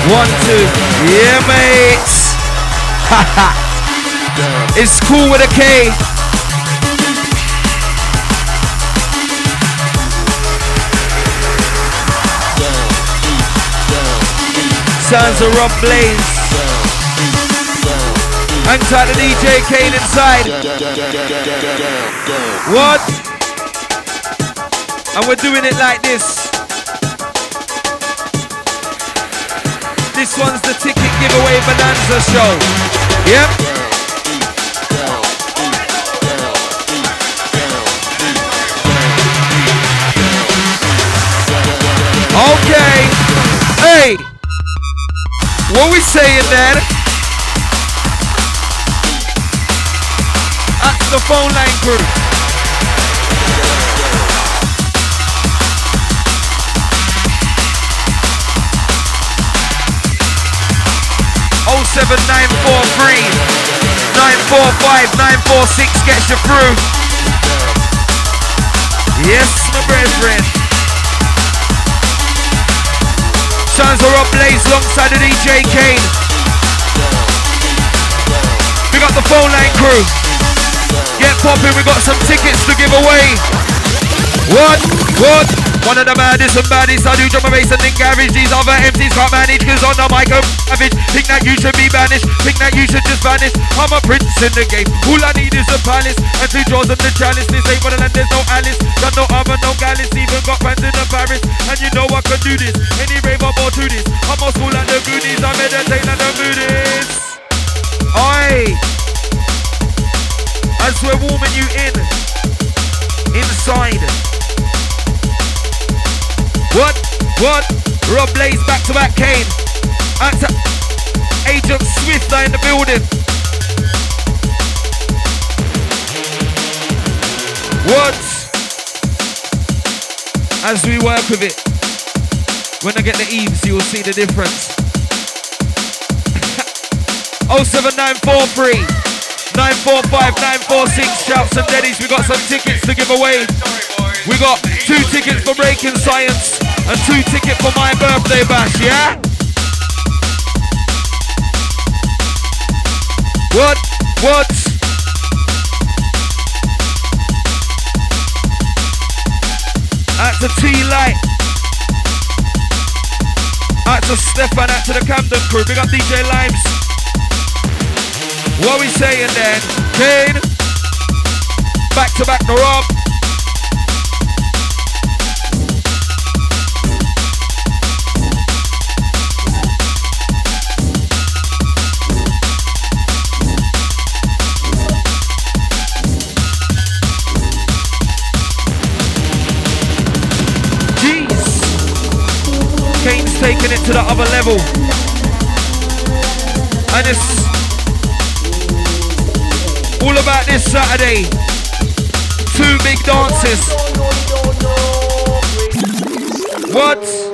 1, 2. Yeah, mates. It's cool with a K. Sounds of Rob Blaze. Hang tight to DJ Kane inside. What? And we're doing it like this. This one's the ticket giveaway bonanza show. Yep. Okay. Hey. What we saying then? That's the phone line crew. Oh 7943 945 946 gets you through. Yes, my brethren. Sounds of Rob Blaze alongside the DJ Kane. We got the phone line crew. Get popping, we got some tickets to give away. What? One of the maddest and baddest. I do drum and bass and think garage. These other MCs can't manage, cause on the mic I'm savage. Think that you should be banished, think that you should just vanish. I'm a prince in the game, all I need is a palace and 2 drawers and the chalice. This ain't one of them, there's no Alice. Got no other, no Gallus. Even got fans in the Paris. And you know I can do this, any rave I'm more to this. I'm more school like the Goonies, I meditate like the Buddhists. Oi! As we're warming you in, inside. What? Rob Blaze back to back Kane. Agent Swift are in the building. What? As we work with it, when I get the eaves, you will see the difference. 07943 945 946. Shouts and daddies, we got some tickets to give away. We got 2 tickets for Breaking Science and 2 tickets for my birthday bash, yeah? What? Out to T-Light. Out to Stefan, out to the Camden crew. Big up DJ Limes. What we saying then? Kane. Back to back to Rob. Kane's taking it to the other level. And it's all about this Saturday. 2 big dances. What?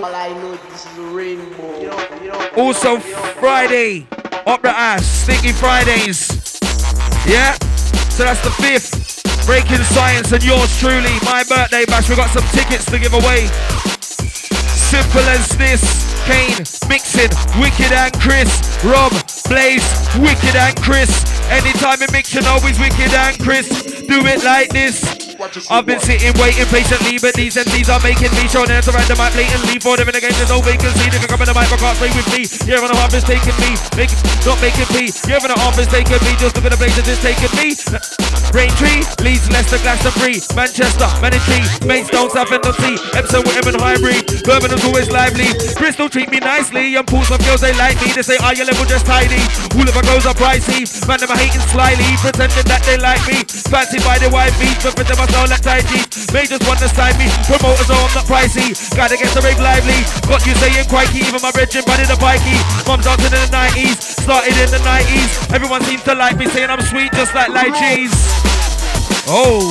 Also Friday, Opera Ash, Stinky Fridays. Yeah? So that's the 5th. Breaking Science and yours truly, my birthday bash. We got some tickets to give away. Simple as this. Kane mixing Wicked and Chris. Rob Blaze Wicked and Chris. Anytime in mix, you know it's Wicked and Chris. Do it like this. I've been sitting waiting patiently, but these MCs are making me show them to random mic blatantly. For them in the game, there's no vacancy. They can come in the mic, but can't play with me. Yeah, when the harp is taking me, not making me. Yeah, when the harp is taking me, just look at the places it's taking me. Braintree, Leeds, Leicester, Glastonbury, Manchester, Manatee, Maidstone, Southend-on-Sea, Epsom, Whitman, Highbury, Birmingham's always lively. Bristol treat me nicely, and Portsmouth girls they like me. They say, your level just tidy. All of our girls are pricey. Man, them are hating slyly, pretending that they like me. Fancied by the white beats, but for them I sound like tight jeans. They just want to side me. Promoters know I'm not pricey. Gotta get the rave lively. Got you saying crikey, even my brethren buddy the pikey. Mum's dancing in the 90s, started in the 90s. Everyone seems to like me, saying I'm sweet just like light cheese. Oh.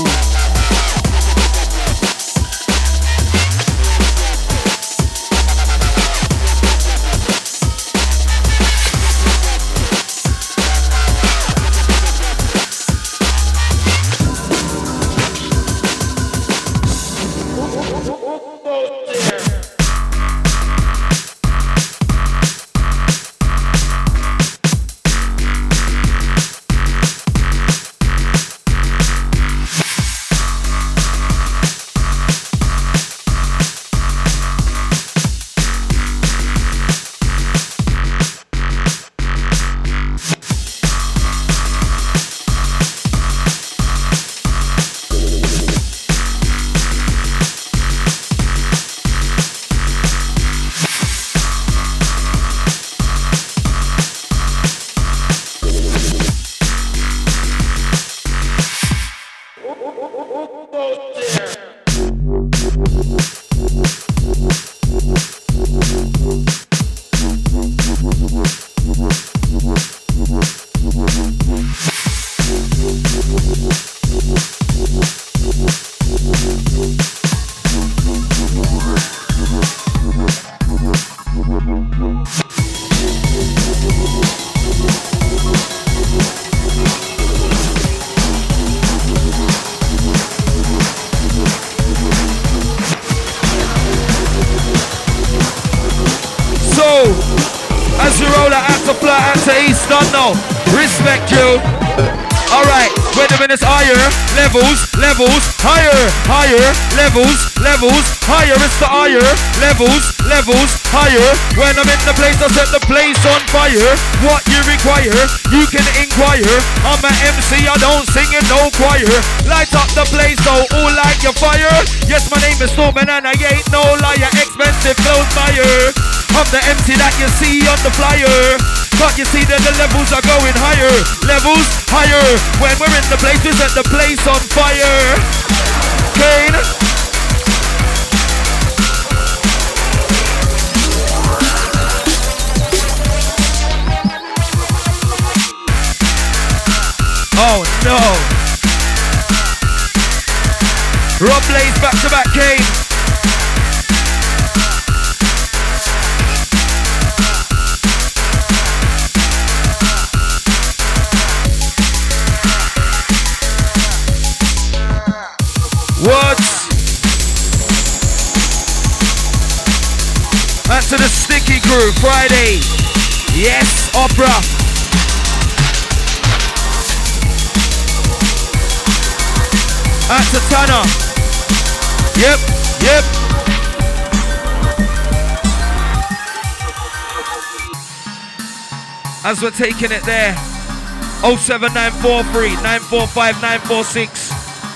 out to East London. Respect you. Alright, wait a minute, higher levels, higher levels, higher, it's the higher levels, higher. When I'm in the place, I set the place on fire. What you require, you can inquire. I'm an MC, I don't sing in no choir. Light up the place, so all like your fire. Yes, my name is Storman and I ain't no liar. Expensive clothes buyer. I'm the MC that you see on the flyer. Can't you see that the levels are going higher? Levels higher. When we're in the place, we set the place on fire. Kane. Oh no. Rob Blaze back to back, Kane. What? Back to the Sticky Crew, Friday. Yes, Opera. Back to Tanner. Yep. As we're taking it there. 07943 945 946.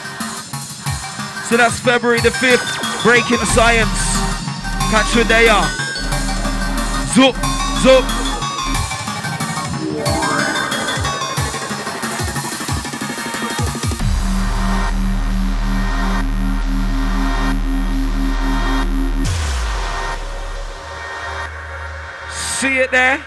So that's February the 5th, Breaking Science. Catch you there. Zoop. See it there?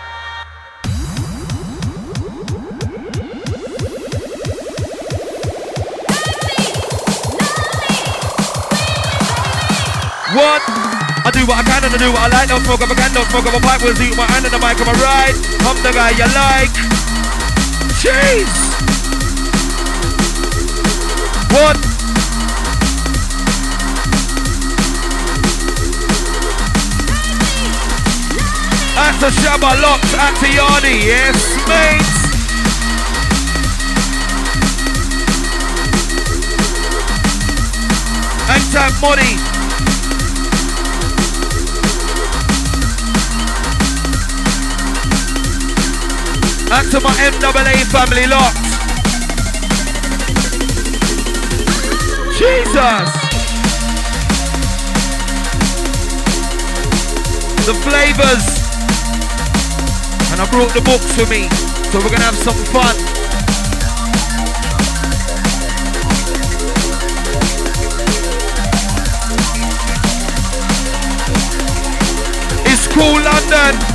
What? I do what I can and I do what I like. Don't smoke up a can, don't smoke up a pipe. We'll see my hand in the mic on my ride. I'm the guy you like. Jeez. What? At the Shabba Locks, at the Yardy, yes, mates. And tap money. And to my MAA family locked. Jesus. The flavors. And I brought the books for me. So we're gonna have some fun. It's cool, London.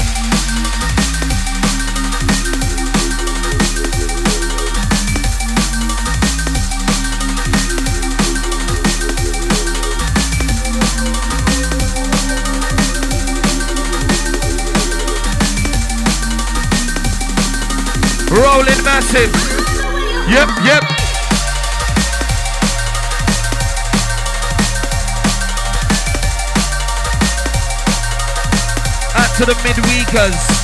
Rolling massive. Yep. Out to the midweekers.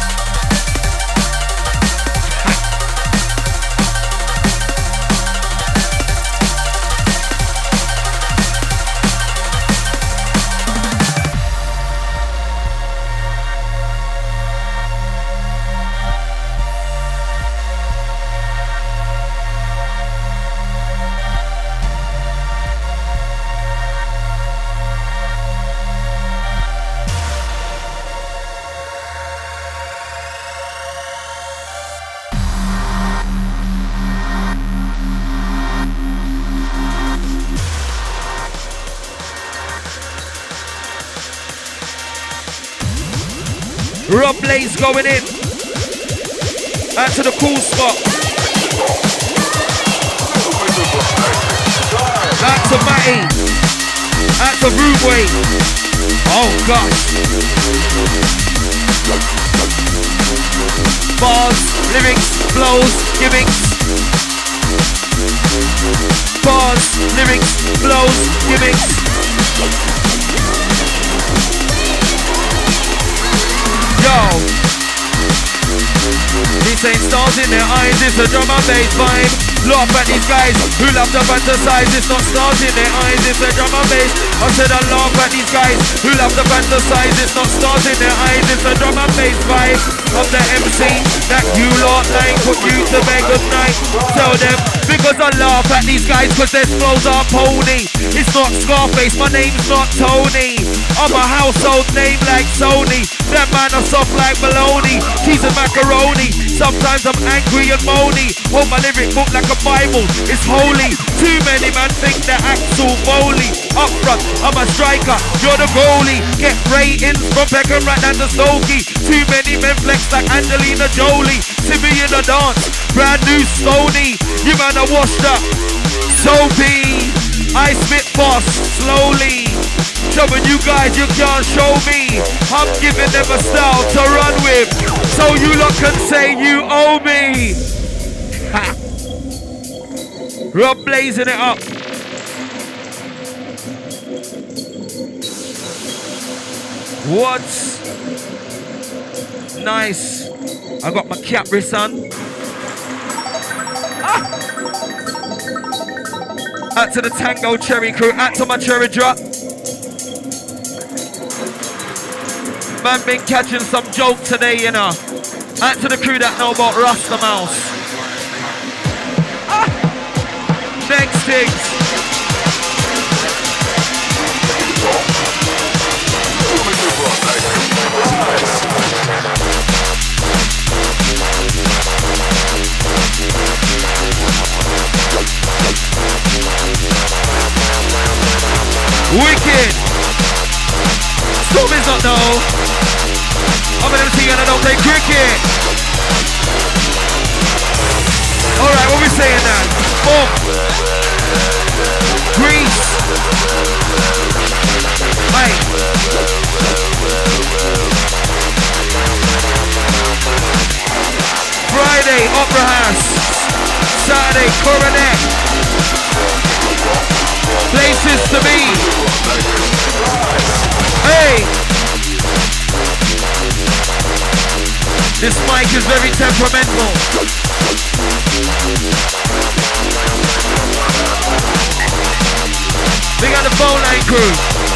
Rob Blaze going in. Out to the cool spot. Out to Matty. Out to Rootway. Oh gosh. Bars, lyrics, flows, gimmicks. Bars, lyrics, flows, gimmicks. Yo, saying stars in their eyes, it's a drum and bass vibe. Laugh at these guys who love to fantasize, it's not stars in their eyes, it's a drum and bass. I said I laugh at these guys who love to fantasize, it's not stars in their eyes, it's a drum and bass vibe. Of the MC that you lot like, put you to bed good night. Tell them, because I laugh at these guys cause their flows are pony. It's not Scarface, my name's not Tony. I'm a household name like Sony. That man are soft like bologna, cheese and macaroni. Sometimes I'm angry and moany. Hold my lyric book like a Bible, it's holy. Too many man think they're Axel Foley. Up front, I'm a striker, you're the goalie. Get ratings from Beckham right down to Stokey. Too many men flex like Angelina Jolie. See me in the dance, brand new Sony. You man are washed up, soapy. I spit fast, slowly. Showing you guys you can't show me. I'm giving them a style to run with, so you lot can say you owe me. Ha. Rob blazing it up. What's nice? I got my Capri Sun. Out to the Tango Cherry crew, out to my Cherry Drop. Man been catching some joke today, you know. Out to the crew that know about Rasta Mouse. Next things. Wicked. Storm is not no. I'm an MC and I don't play cricket. Alright, what we saying now? Boom. Grease. Hey. Friday, Opera House. Saturday, Coronet. Places to be. Hey. This mic is very temperamental. We got the phone line crew.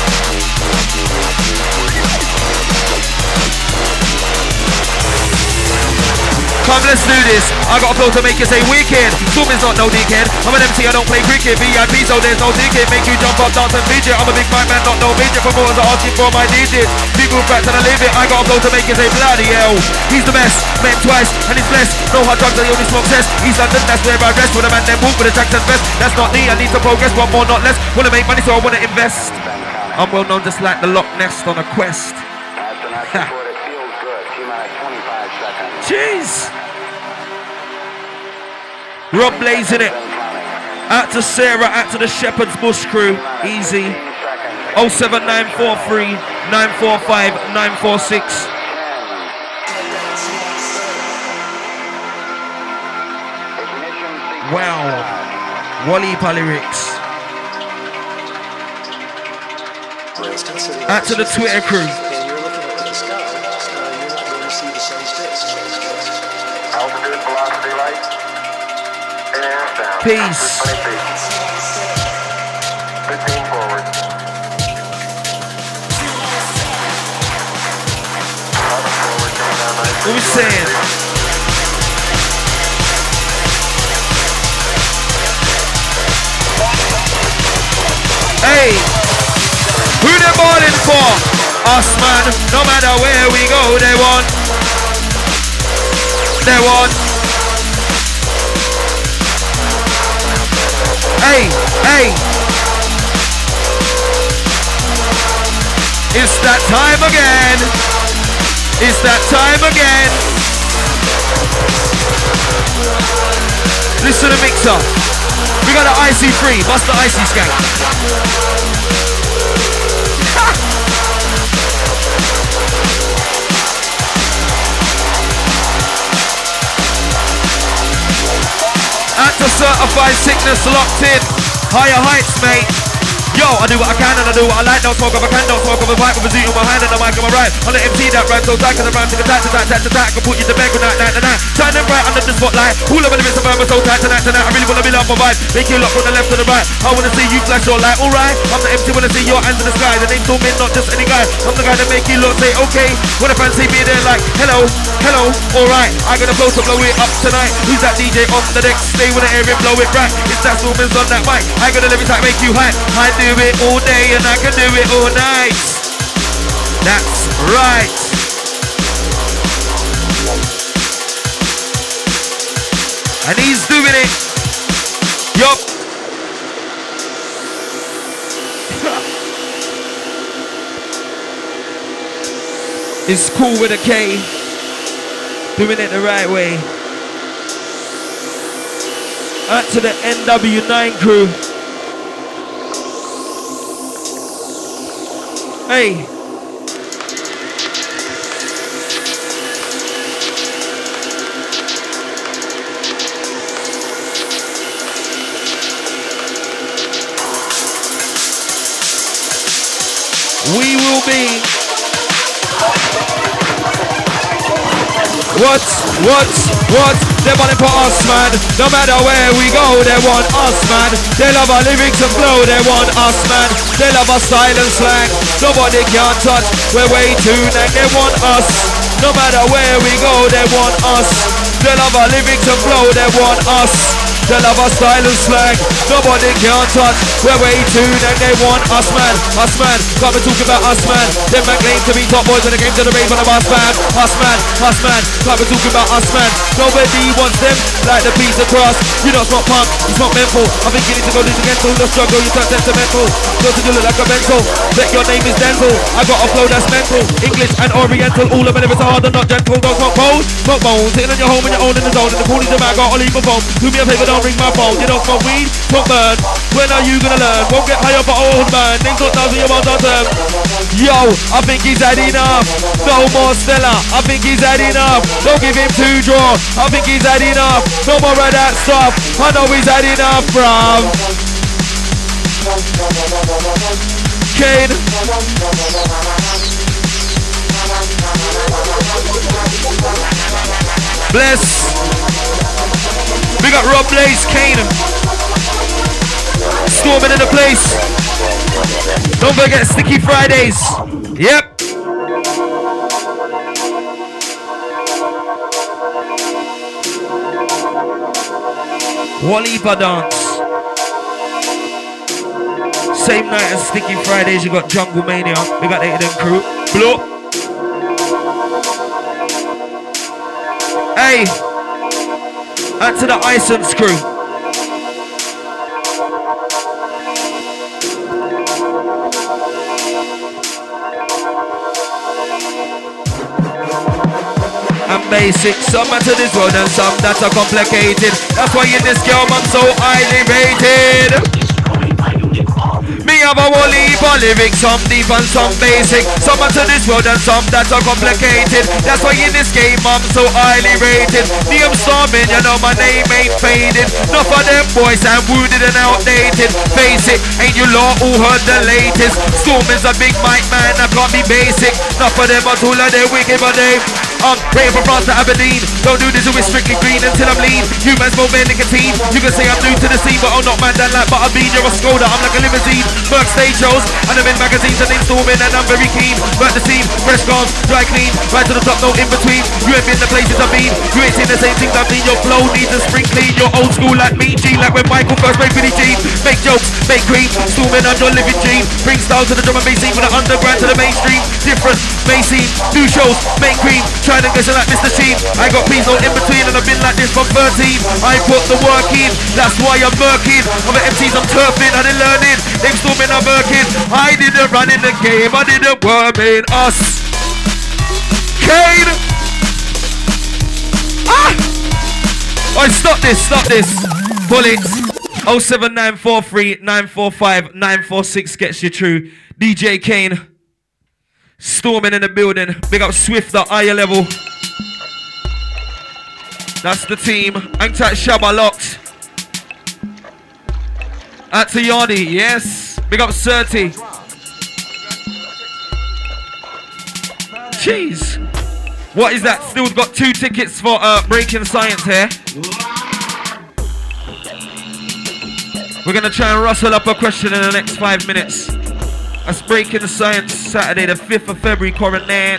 Come, let's do this. I got a flow to make you say wicked. Zoom is not no dickhead. I'm an MC, I don't play cricket. VIP, so there's no ticket. Make you jump up, dance and fidget. I'm a big mic man, not no midget. Promoters are asking for my digits. People back and I live it. I got a flow to make you say bloody hell. He's the best, met twice, and he's blessed. No hard drugs, I only smoke cess. East London, that's where I rest. With a man, then walk with a tracks and vest. That's not me, I need to progress, one more, not less. Wanna make money, so I wanna invest. I'm well known just like the Loch Ness on a quest. Jeez. Rob blazing it. Out to Sarah, out to the Shepherd's Bush crew. Easy. 07943 945 946. Wow. Wally lyrics. Out to the Twitter crew. Peace. What we saying? Hey, who they balling for? Us man, no matter where we go, they want. They want. Hey, hey. It's that time again. It's that time again. Listen to the mixer. We got an IC3. Bust the IC skank. At the certified sickness locked in. Higher heights, mate. Yo, I do what I can and I do what I like. Don't smoke up a can, don't smoke up a pipe with a Z on my hand and the mic on my right. On the MC that rhyme so tight, cause I rhyme to the tack. I can put you to bed with night. Shine them bright under the spotlight. All over the bits of so tight tonight. I really wanna be love my vibe. Make you look from the left to the right. I wanna see you flash your light. Alright, I'm the MC, wanna see your hands in the sky. The name's me, not just any guy. I'm the guy that make you look, say okay. When a fan see me, they're like, hello, alright. I got a flow to blow it up tonight. Who's that DJ on the deck? Stay with the air and blow it right. It's that Stormins on that mic. I got a lyrics that make you hype. I do it all day and I can do it all night. That's right. And he's doing it. Yup. It's cool with a K. Doing it the right way. Out to the NW9 crew. Hey. We will be. What? They want it for us, man. No matter where we go, they want us, man. They love our lyrics and flow, they want us, man. They love our style and slang. Nobody can touch, we're way too nang. They want us. No matter where we go, they want us. They love our lyrics and flow, they want us. They love our style and slang. Nobody can touch, we're way too nang. They want us, man. Us, man. Can't be talking about us, man. Them man claim to be top boys when it came to the rave on the bus, man. Us, man. Can't be talking about us, man. Nobody wants them like the piece of grass. You don't smoke punk, you smoke menthol. I think you need to go lose against all the struggle. You turn sentimental. Don't you look like a mental. Bet your name is Denzel. I got a flow that's mental. English and Oriental. All of my lyrics are hard and not gentle. Don't smoke cold, smoke bones. Sitting on your home and your own in the zone. And the coolies of man got to leave my phone. Do me a favor, don't ring my phone. You don't smoke weed, smoke burn. When are you gonna learn? Won't get high up for old man. Names not down to your mouth on term. Yo, I think he's had enough. No more Stella. I think he's had enough. Don't give him two draw. I think he's had enough. No more of that stuff. I know he's had enough, bruv. Kane. Bless. We got Rob Blaze, Kane. Storming in the place. Don't forget Sticky Fridays. Yep. Walipa dance. Same night as Sticky Fridays, you got Jungle Mania. We got the Hidden Crew. Blow. Hey. Out to the Isons crew. And basic, some are to this world and some that are complicated. That's why in this game I'm so highly rated. Me have a whole heap of lyrics, some deep and some basic. Some are to this world and some that are complicated. That's why in this game I'm so highly rated. Me I'm storming, you know my name ain't faded. Enough of them boys I'm wounded and outdated. Face it, ain't you lot who heard the latest? Storming's a big mic man, I can't be basic. Enough of them are too like they wicked but they praying from France to Aberdeen. Don't do this with strictly green until I'm lean. Humans smoke their nicotine. You can say I'm new to the scene, but I'm not mad than like butterbean. You're a Skoda, I'm like a limousine. Work stage shows, and I'm in magazines and in storming, and I'm very keen. Work the scene, fresh guns, dry clean. Right to the top, no in between. You ain't been the places I've been. You ain't seen the same things I've seen. Your flow needs a spring clean. You're old school like me, G, like when Michael first made Billie Jean. Make jokes, make cream, storming on your living dream. Bring style to the drum and bass scene, from the underground to the mainstream. Different, may scene, new shows, make cream. Trying to get like Mr. Sheen. I got peas no in between and I've been like this from 13. I put the work in, that's why I'm working. I'm at MCs, I'm turfing, I didn't learn it. They've storming, I'm working. I didn't run in the game, I didn't worm in us. Kane! Ah! Oh, stop this. Pull it. 07943 945 946 gets you through. DJ Kane. Storming in the building. Big up Swift at higher level. That's the team. Hang tight, Shabba locked. Out to Yardi, yes. Big up 30. Jeez. What is that? Still got 2 tickets for Breaking Science here. We're going to try and rustle up a question in the next 5 minutes. That's Breaking Science, Saturday the 5th of February, Coronet.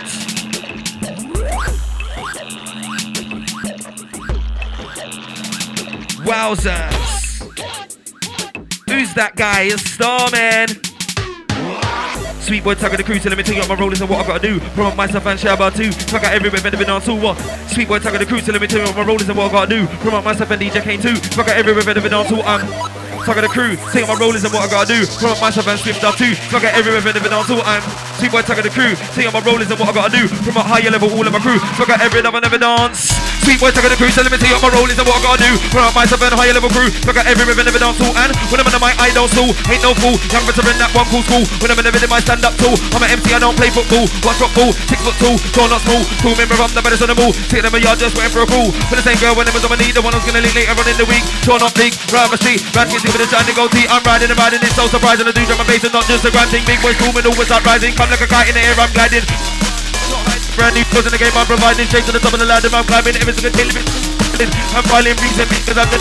Wowzers. Who's that guy? It's Starman. Sweet boy, tag of the crew, so let me tell you what my role is and what I gotta do. Promote myself and share about too. Fuck out everywhere, better been on tour. What? Sweet boy, tag of the crew, so let me tell you what my role is and what I gotta do. Promote myself and DJ Kane too. Fuck out everywhere, better been on tour. Fuck out the crew, tell you what my role is and what I gotta do. Promote myself and Swift out too. Fuck out everywhere, better been on tour. Sweet boy, tag of the crew, tell you what my role is and what I gotta do. Promote higher level, all of my crew. Fuck out every love I never dance. Sweet boy, tag of the crew, so let me tell you what my role is and what I gotta do. Promote myself and higher level crew. Fuck out everywhere, never dance too. And when I'm in the mic, I don't fool. Ain't no fool. Young veteran, that one cool school. When I'm in the rhythm, I stand up too. I'm an MC, I don't play football. Watch football, 6'2", tall not small. Cool member from the baddest on the mall. Take them a yard, just waiting for a call. For the same girl when it was on my knee, the one who's gonna leak later on in the week. Tall not big, right my street. Rad kids with a shiny gold tee. I'm riding and riding, it's so surprising. I do drum and bass and not just a grand thing. Big boys booming, always start rising. Come like a kite in the air, I'm gliding. Brand new clothes in the game, I'm providing. Straight to the top of the ladder, I'm climbing. Every single tail of it. I'm filing rings and because I'm the.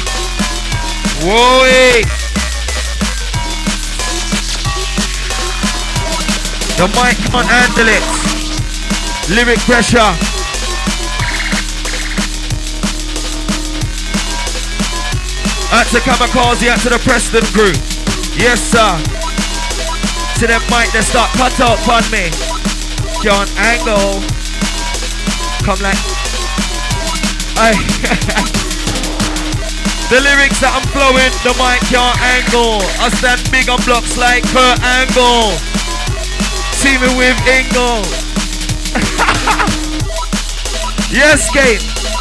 Whoa, hey. The mic can't handle it. Lyric pressure. Out to Kamikaze, out to the Preston crew. Yes, sir. To them mic, they start cut out on me. John Angle. Come like. The lyrics that I'm flowing, the mic can't angle. I stand big on blocks like Kurt Angle. See me with Ingle. Yes, Kate.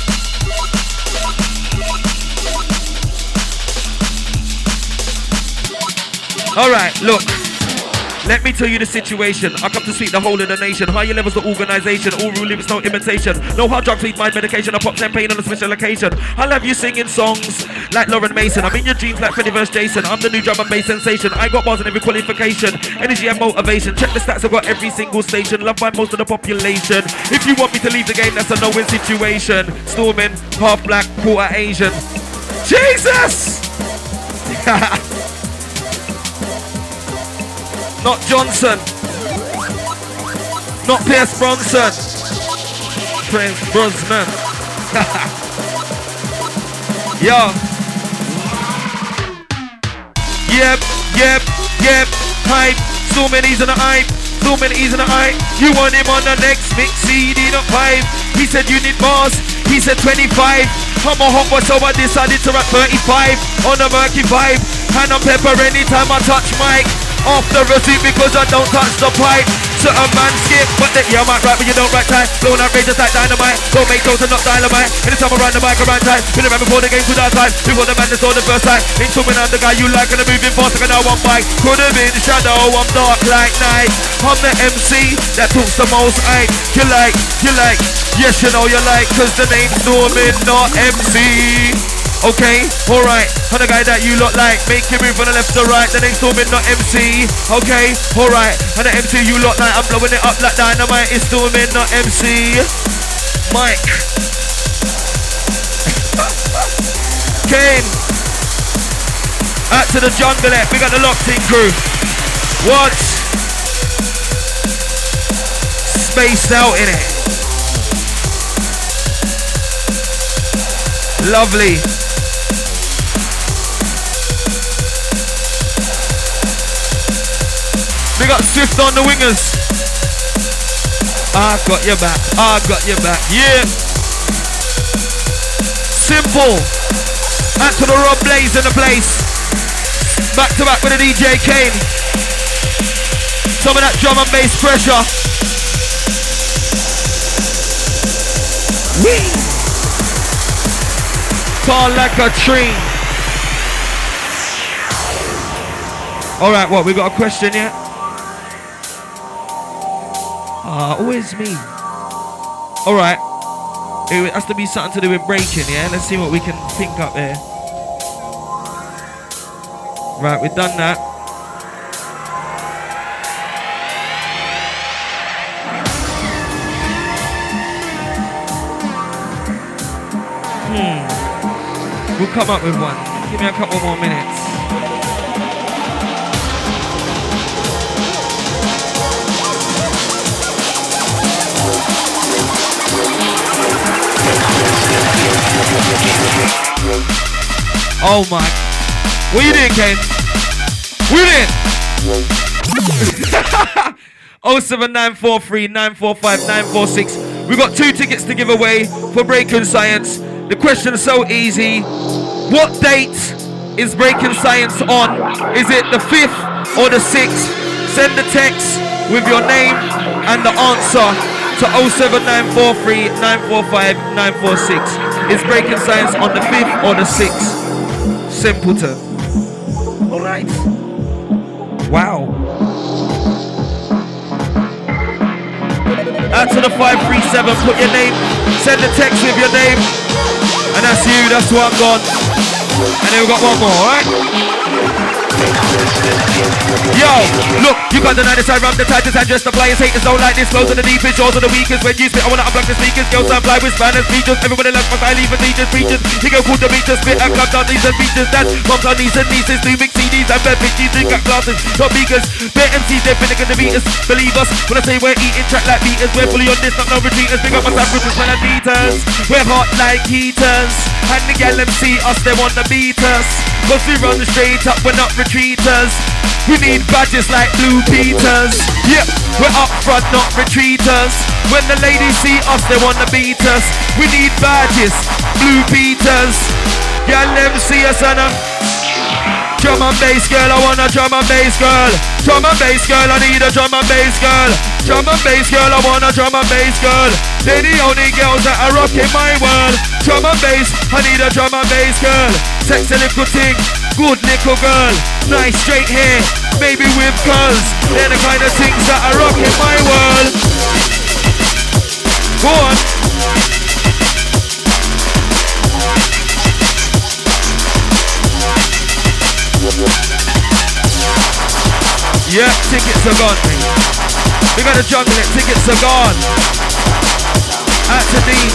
Alright, look. Let me tell you the situation. I come to speak the whole of the nation. Higher levels of organization. All real lyrics, no imitation. No hard drugs, sweet mind medication. I pop champagne on a special occasion. I'll have you singing songs like Lauren Mason. I'm in your dreams like Freddie vs. Jason. I'm the new drum and bass sensation. I got bars in every qualification. Energy and motivation. Check the stats, I've got every single station. Loved by most of the population. If you want me to leave the game, that's a no-win situation. Storming, half black, quarter Asian. Jesus! Not Johnson. Not Pierce Bronson. Prince Brosnan. Yo. Yep. Hype. So many's in the hype. So many's in the hype. You want him on the next mix CD, not 5. He said you need bars. He said 25. I'm a hot boy, so I decided to rap 35. On a murky vibe. Hand on pepper anytime I touch mic. Off the receipt because I don't touch the pipe. Certain man skip, but then yeah, I might rap, but you don't write time. Blowing outrageous like dynamite. Don't make jokes and not dynamite. Anytime I run the mic around time. Been around before the game to that time. Before the madness or the first time. Ain't swimming I'm the guy you like and I'm moving fast like I know I'm bike. Could have been shadow, I'm dark like night. I'm the MC that talks the most hype. You like, yes you know you like. Cause the name's Norman, not MC. Okay, alright, I'm the guy that you lot like. Make him move from the left to right. The name's Stormin, not MC. Okay, alright, I'm the MC you lot like. I'm blowing it up like dynamite. It's Stormin, not MC. Mike. Kane. Out to the jungle, we got the locked in crew. What? Spaced out in it. Lovely. We got Swift on the wingers. I got your back. Yeah. Simple. Out to the Rob Blaze in the place. Back to back with the DJ Kane. Some of that drum and bass pressure. Whee! Tall like a tree. Alright, what? We got a question yet? Always me. Alright. It has to be something to do with breaking, yeah? Let's see what we can think up there. Right, we've done that. We'll come up with one. Give me a couple more minutes. Oh my. What you doing, Kane? What you doing? 07943 945 946. We got 2 tickets to give away for Breaking Science. The question is so easy. What date is Breaking Science on? Is it the 5th or the 6th? Send the text with your name and the answer to 07943 945 946. Is Breaking Science on the 5th or the 6th? Simpleton. Alright. Wow. Out to the 537, put your name, send the text with your name, and that's you, that's one gone. And then we've got one more, alright? Yo, look, you can't deny this, I run the tightest and just the flyers. Haters don't like this, close to the deepest, yours are the weakest. When you spit, I wanna unplug the speakers. Girls sound fly with Spanish features. Everybody loves my style, even teachers, preachers. He go cool the beaters, spit and club down these and features. That's moms on these and nieces, new mix CDs and bad bitches. Drink got glasses, top beakers. Bear MCs, they're finna gonna beat us. Believe us, when I say we're eating track like beaters. We're fully on this, not no retreaters. Big up myself, groups when I beaters. We're hot like heaters. And the gal them see us, they wanna beat us. Cause we run straight up, we're not retreaters. We need badges like Blue Peters. Yep, we're up front, not retreaters. When the ladies see us, they wanna beat us. We need badges, Blue Peters. Y'all them see us and drum and bass girl, I want a drum and bass girl. Drum and bass girl, I need a drum and bass girl. Drum and bass girl, I want a drum and bass girl. They're the only girls that are rocking my world. Drum and bass, I need a drum and bass girl. Sexy little thing, good little girl. Nice straight hair, baby with curls. They're the kind of things that are rocking my world. Go on. Yeah, tickets are gone, mate. We gotta jungle it, tickets are gone. Out to Dean.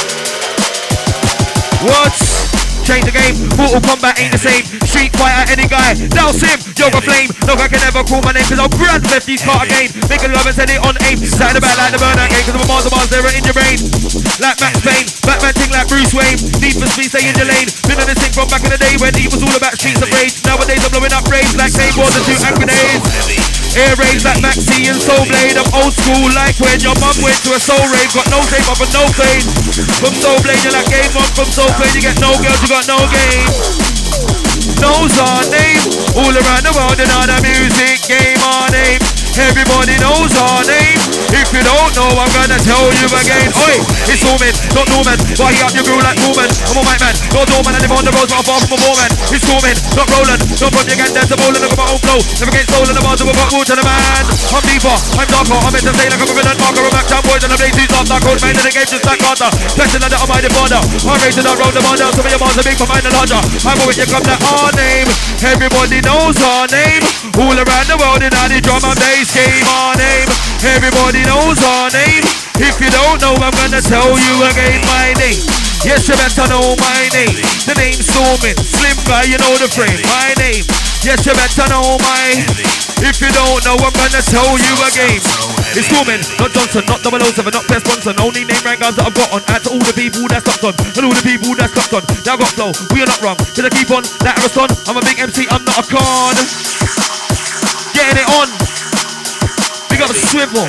What? Change the game, Mortal Kombat ain't the same. Street Fighter, any guy, douse him, Yoga Flame. No guy can ever call my name, cause I'll grand left these cart again. Make a love and send it on aim. Sat in the back like the burner game, cause I'm a Mars of Mars, they're in your brain. Like Max Payne, Batman ting like Bruce Wayne. Need for speed, stay in your lane. Been on this thing from back in the day when he was all about streets of rage. Nowadays I'm blowing up raves like paintballs and 2 hand grenades. Air raids like Maxi and Soul Blade. I'm old school like when your mum went to a soul rave. Got no shape up and no fade. From Soul Blade you're like Game 1. From Soul Blade you get no girls, you got no game. Knows our name. All around the world and on the music game our name. Everybody knows our name. If you don't know, I'm gonna tell you again. Oi, it's Norman, not Norman. Why he up your crew like Norman? I'm a white man, not Norman. I live on the roads, but I'm far from a Mormon. It's Norman, not Roland. Don't put your gang down to bowling. Look at my own flow. Never get stolen. The bars of a rock to the man. I'm deeper, I'm darker. I'm meant to say like I'm a villain marker. I'm Mac boys and I'm lazy off. Dark old man in the game just like Carter. Testing like the Almighty Father. I'm racing around the bar down. Some of your bars are big for mine and larger. I'm with you come like our name. Everybody knows our name. All around the world in the drum and bass game our name. Everybody knows our name. If you don't know, I'm gonna tell you again my name. Yes, you better know my name. The name's Stormin, Slim Guy, you know the frame. My name. Yes, you better know my. If you don't know, I'm gonna tell you again. It's Stormin, not Johnson, not 007, not Best Bronson. Only name rank guns that I've got on. Add to all the people that's locked on, and all the people that's locked on. Now I got flow, we are not wrong. Cause I keep on like Ariston. I'm a big MC, I'm not a con. Getting it on. We got a swivel.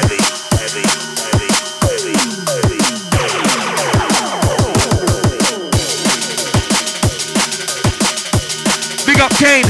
Big up Kane.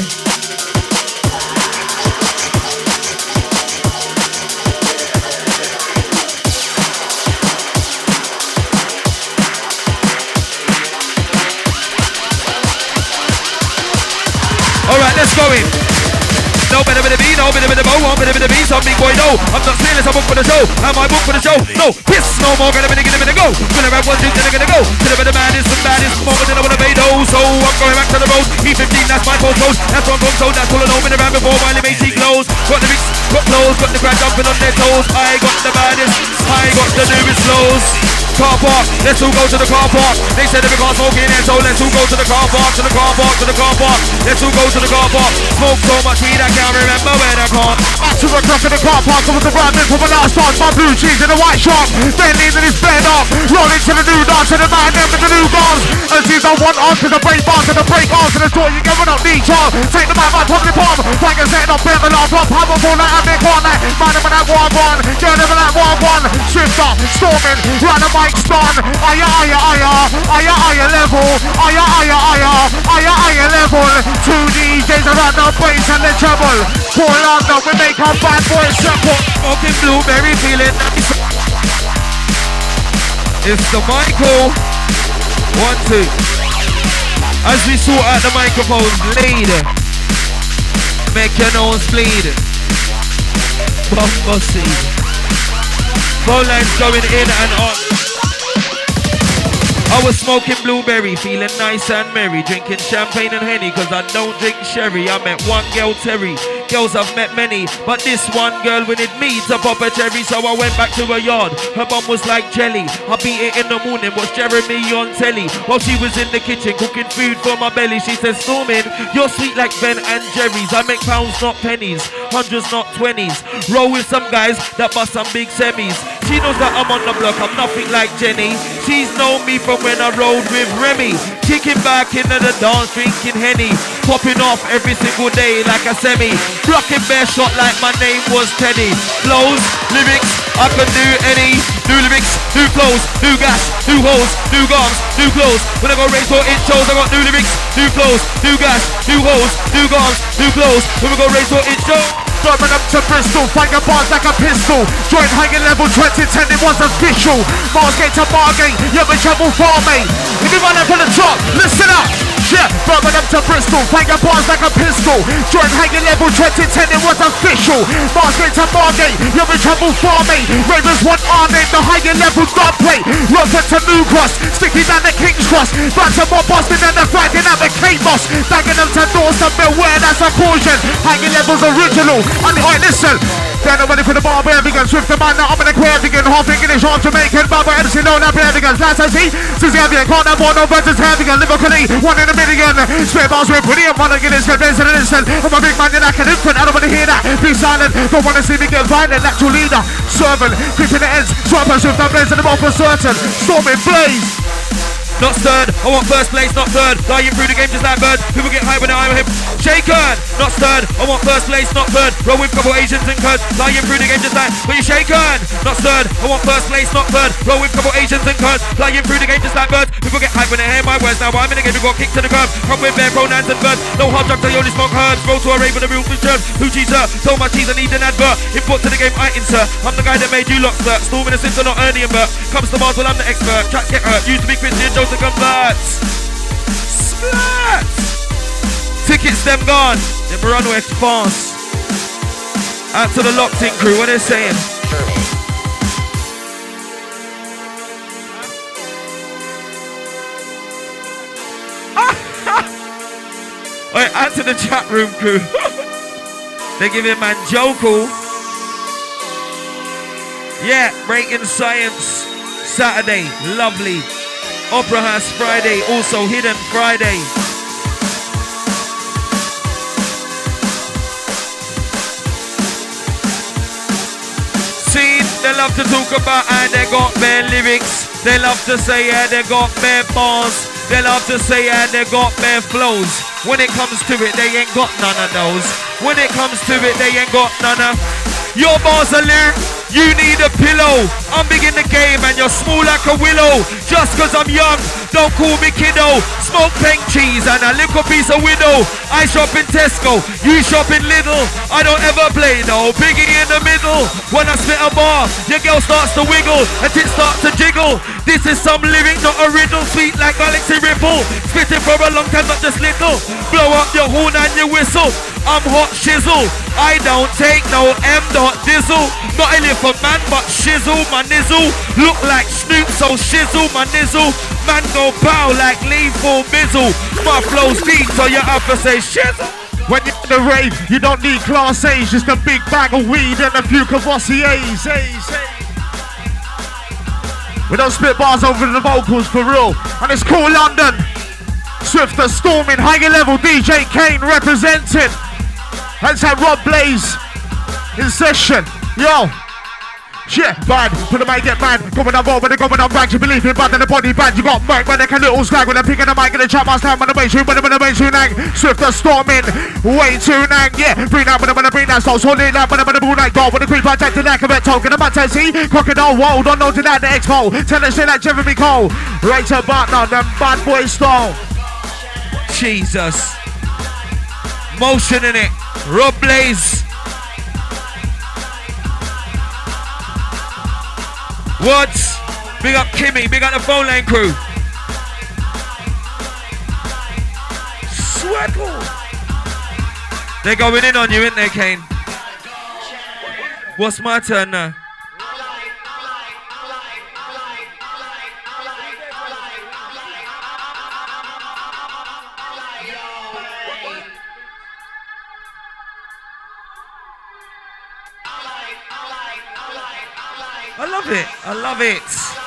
Alright, let's go in. No better with the B, no better with the bow, one better with the B, some big boy, no. I'm not fearless, I book for the show. Am I book for the show? No, piss, no more, gonna be gonna go. Gonna have one drink, then I'm gonna go. Gonna be the maddest, the baddest, moment, then I wanna pay those. So I'm going back to the road. E15, that's my postcode. That's one from so that's all I know. Been around before, Wiley Macy clothes. Got the mix, got clothes, got the crowd jumping on their toes. I got the baddest, I got the newest flows. car park. Let's all go to the car park. They said that we can't smoke in here, so let's all go to the car park, to the car park, to the car park. Let's all go to the car park. Smoke so much weed I can't remember where I can't. Back to the clock in the car park, with the brand new from the last start. My blue cheese and the white shark. Then leaving his bed up. Rolling to the new dance and the man them with the new guns. And these are one arm to the break bars and the break arms to the door. You giving up knee charm. Take the man by top of the palm. Like a setting up, bear the last one. Powerful like a big one. Man them with that one. Girl them with that one. Swifter, storming, round the mic stun. Aya level. Aya level. Two DJs around the bass and the treble. Pour London, we make our bad boys circle. Smoking blueberry, feeling nice. It's the Michael. 1, 2. As we sort out the microphones, lead. Make your nose bleed. Bumbo seed. Phone lines going in and on. I was smoking blueberry, feeling nice and merry, drinking champagne and Henny, cause I don't drink sherry. I met one girl, Terry. Girls I've met many, but this one girl wanted me to pop a cherry, so I went back to her yard. Her bum was like jelly. I beat it in the morning, watched Jeremy on telly. While she was in the kitchen cooking food for my belly, she said, Stormin, you're sweet like Ben and Jerry's. I make pounds, not pennies, hundreds, not 20s. Roll with some guys that bust some big semis. She knows that I'm on the block, I'm nothing like Jenny. She's known me from when I rode with Remy. Kicking back into the dance, drinking Henny. Popping off every single day like a semi. Blocking bare shot like my name was Teddy. Flows, lyrics, I can do any. New lyrics, new flows, new gas, new holes, new guns, new clothes. When I go race for intros, I got new lyrics, new flows, new gas, new holes, new guns, new clothes. When we go race for intros. Driving up to Bristol, fighting bars like a pistol. Join hanging level 2010, it was official. Marsgate to Margate, you have a trouble for me. If you run up from the top, listen up. Yeah, driving up to Bristol, fighting bars like a pistol. Join hanging level 2010, it was official. Marsgate to Margate, you have a trouble for me. Ravens want our name, the higher level dub plate. Rocket to New Cross, sticky down the King's Cross. Back to more Boston and the fighting at the K-Boss. Tagging them to Dorset, beware, that's a caution. Hanging levels original. Alright, listen. They're not ready for the Barbarians. Swift the man, now I'm in the Quavigan. Half English, half Jamaican. Barbara MC, no, not Barbarians. Last I see, Susie Avian. Can't have more, no versus Havigan. Lyrically, 1 in a million. Spare bars, we're pretty. I'm one against the best in an instant. I'm a big man, you're like an infant. I don't want to hear that. Be silent. Don't want to see me get violent. Natural leader. Servant. Creeping the ends. Swiper, swift, I'm blazing them off for certain. Storming blaze. Not stirred, I want first place, not third. Lying through the game just like bird. People get high when I'm hip. Shaken, not stirred, I want first place, not third. Roll with couple Asians and curd. Lying through the game just like, but you shaken. Not stirred, I want first place, not third. Roll with couple Asians and curd. Lying through the game just like birds. People get high when they hear my words. Now I'm in the game, we got kicked to the curb. Come with bare pronouns and birds. No hard drugs, I only smoke herbs. Roll to a rave with a real return. Who cheese her? Told my cheese I need an advert. Import to the game, I insert. I'm the guy that made you lot stir. Storming the sister, not Ernie and Bert. Comes to Mars, well I'm the expert. Chat get hurt. Used to be Christian, Joe to convert. Splat! Tickets them gone. Them runway fast. Out to the locked in crew, what are they saying? Alright, out to the chat room crew. They give him man Joko. Yeah, Breaking Science. Saturday, lovely. Opera House Friday, also Hidden Friday. See, they love to talk about how they got their lyrics. They love to say how they got their bars. They love to say how they got their flows. When it comes to it, they ain't got none of those. When it comes to it, they ain't got none of. Your bars are lyric. You need a pillow. I'm big in the game and you're small like a willow. Just cause I'm young, don't call me kiddo. Smoke pink cheese and a little piece of widow. I shop in Tesco, you shop in Lidl. I don't ever play no biggie in the middle. When I spit a bar, your girl starts to wiggle and it starts to jiggle. This is some lyric, not a riddle. Sweet like Galaxy Ripple. Spitting for a long time, not just little. Blow up your horn and your whistle. I'm hot shizzle. I don't take no M. Dizzle. Not only for man, but shizzle. My nizzle look like Snoop, so shizzle. My nizzle, man go bow like lethal mizzle. My flow's deep, so you have to say shizzle. When you're in the rave, you don't need class A's, just a big bag of weed and a few Cavassiers. We don't spit bars over the vocals for real. And it's cool London. Swifter storming, higher level, DJ Kane representing. That's how Rob Blaze in session. Yo. Yeah, bad, put the mic, get mad. Going on roll, when they going on back. You believe in bad in the body bad. You got mic, when they can little slag. When they're picking the mic in the chat, must have on the bass. When the bass too nang. Swifter storming, way too nang. Yeah, bring that, when I bring that. So hold it up, when the bull night go. When the creep, I take the neck of it. Talking about Tennessee, crocodile, whoa, don't know to that, the expo. Tell us, say that Jeremy Cole. Right about now, them bad boy style. Jesus. Motion in it. Rob Blaze. What? Big up Kimmy, big up the phone line crew. Swaggle. They're going in on you, ain't they, Kane? What's my turn now? I love it.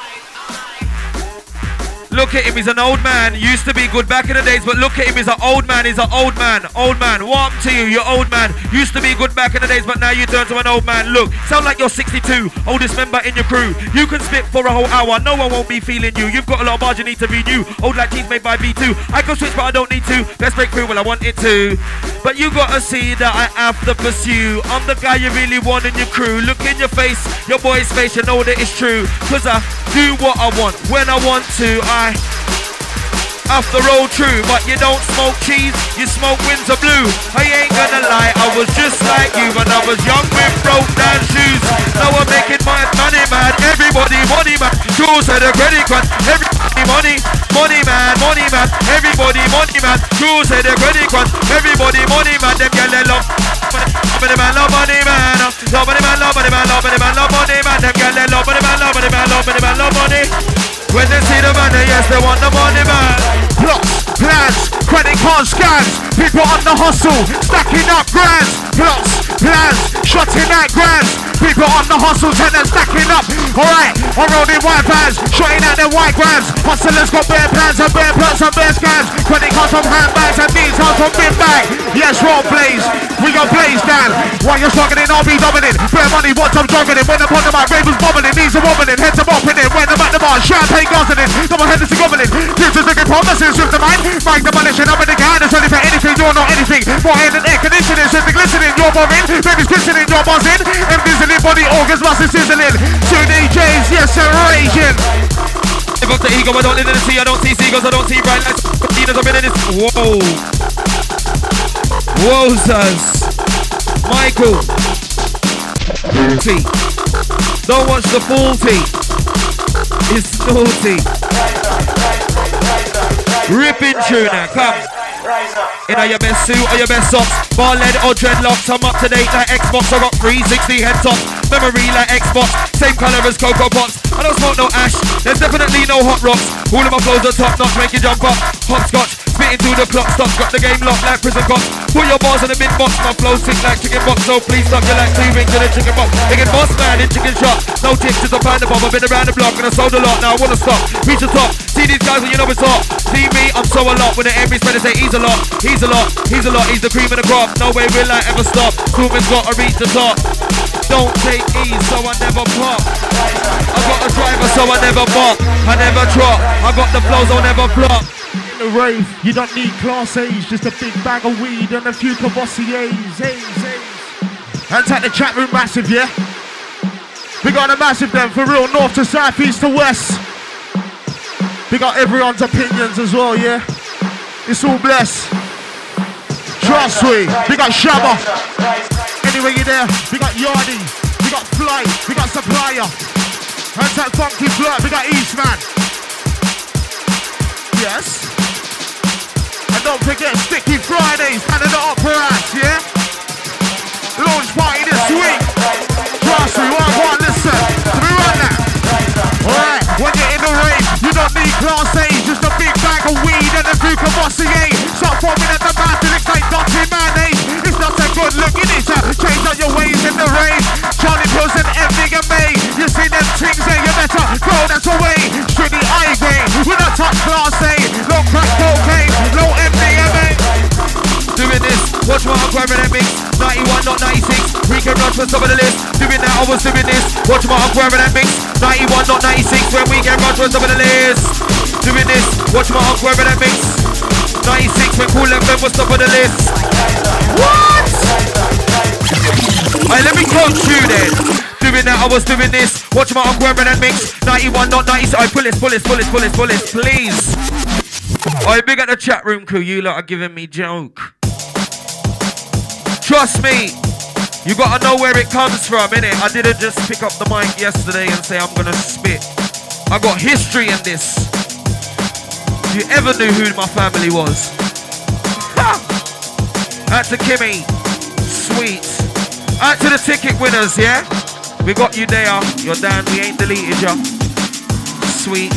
Look at him, he's an old man. Used to be good back in the days, but look at him, he's an old man. He's an old man. Old man, warm to you, you're old man. Used to be good back in the days, but now you turn to an old man. Look, sound like you're 62, oldest member in your crew. You can spit for a whole hour, no one won't be feeling you. You've got a lot of bars you need to renew. Old like cheese made by B2. I can switch, but I don't need to. Let's break through, well, I want it to. But you gotta see that I have to pursue. I'm the guy you really want in your crew. Look in your face, your boy's face, you know that it's true. Cause I do what I want, when I want to. I have to roll true, but you don't smoke cheese, you smoke Windsor Blue. I ain't gonna lie, I was just like you when I was young with broke down shoes. Now I'm making my money mad, everybody money man. Jules had a credit card, everybody money man, everybody money man. Jules had a credit card, everybody money man. Them girl they love money man, love money man, love money man, love money man, love money man, love money man. Them girl they love money man, love money man, love money man, love money. When they see the money, yes, they want the money, man. Plots, plans, credit card scans. People on the hustle, stacking up grands. Plots, plans, shotting at grands. People on the hustle, tenants stacking up. Alright, I'm rolling white vans, shotting at their white grams. Hustlers got bare plans and bare plots and bare scams. Credit cards from handbags and details from bin bag. Yes, roll Blaze, we got Blaze down. While you're struggling, I'll be dominant. Bare money, what I'm juggling. When I'm on the mic, ravens bobbling, knees are wobbling, heads are bopping in. When I'm at the bar, champagne guzzling, double headed to gobbling. This is a good promises with the mind. Mike the demolition, I'm in the guy, that's ready for anything, you're not anything. More head and air conditioning, something glistening, you're bombing. Baby's glistening, you're buzzing. Envisioning, body organs, muscle sizzling. 2 DJs, yes, sir, raging. If I'm the ego, I don't live in the sea, I don't see seagulls, I don't see bright lights. I've been in this. Whoa. Wowzers. Michael. Don't watch the faulty. It's naughty. Ripping tuna, come. In your best suit or your best socks, bar lead or dreadlocks. I'm up to date like Xbox. I got 360 head tops, memory like Xbox, same color as Cocoa Pops. I don't smoke no ash, there's definitely no hot rocks. All of my flows are top notch, make you jump up. Hopscotch, spitting through the clock, stop, got the game locked like prison cops. Put your bars in the big box, my flows sick like chicken box. So please stop, you like 2 rings in a chicken box. Making boss man in chicken shop, no tips, just a pound of bomb. I've been around the block and I sold a lot, now I wanna stop. Reach the top, see these guys and you know it's hot. See me, I'm so a lot, when the enemy spread they say he's a lot, he's a lot, he's a lot, he's the cream of the crop. No way will I ever stop, Coolman's gotta reach the top. Don't take ease, so I never pop. I got a driver, so I never bop. I never drop, I got the flows, I'll never flop. In the rave, you don't need class A's, just a big bag of weed and a few Cavassiers. And take the chat room massive, yeah? We got a massive then, for real, north to south, east to west. We got everyone's opinions as well, yeah? It's all blessed. Trust me, we got Shabba. Anyway, you're there, we got Yardy, we got Fly, we got Supplier. And that funky flirt, we got Eastman. Yes. And don't forget Sticky Fridays, Canada Opera House, yeah? Launch party this week. Trust me, one, listen. Let me run that. Alright, when you're in the rave, you don't need class A, just a big bag of weed and a few Cavassiers. Stop foaming at the mouth and it's like Dutchy mayonnaise. It's not a good look, you need to change up your ways in the rave. Charlie Pills and Envy and May, you see them things there, you better throw that away. was top of the list. Doing that, I was doing this. Watch my uncle wearing that mix. 91, not 96. When Weekend Rush was top of the list. Doing this. Watch my uncle wearing that mix. 96 when Cool FM was top of the list. What? Alright, let me coach you then. Doing that, I was doing this. Watch my uncle wearing that mix. 91, not 96. Alright, pull this, please. Alright, big at the chat room crew. You lot are giving me joke. Trust me, you gotta know where it comes from, innit? I didn't just pick up the mic yesterday and say I'm gonna spit. I got history in this. If you ever knew who my family was. Ha! Out to Kimmy. Sweet. Out to the ticket winners, yeah? We got you there. You're down. We ain't deleted you. Sweet.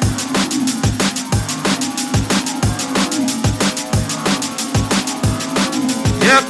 Yep.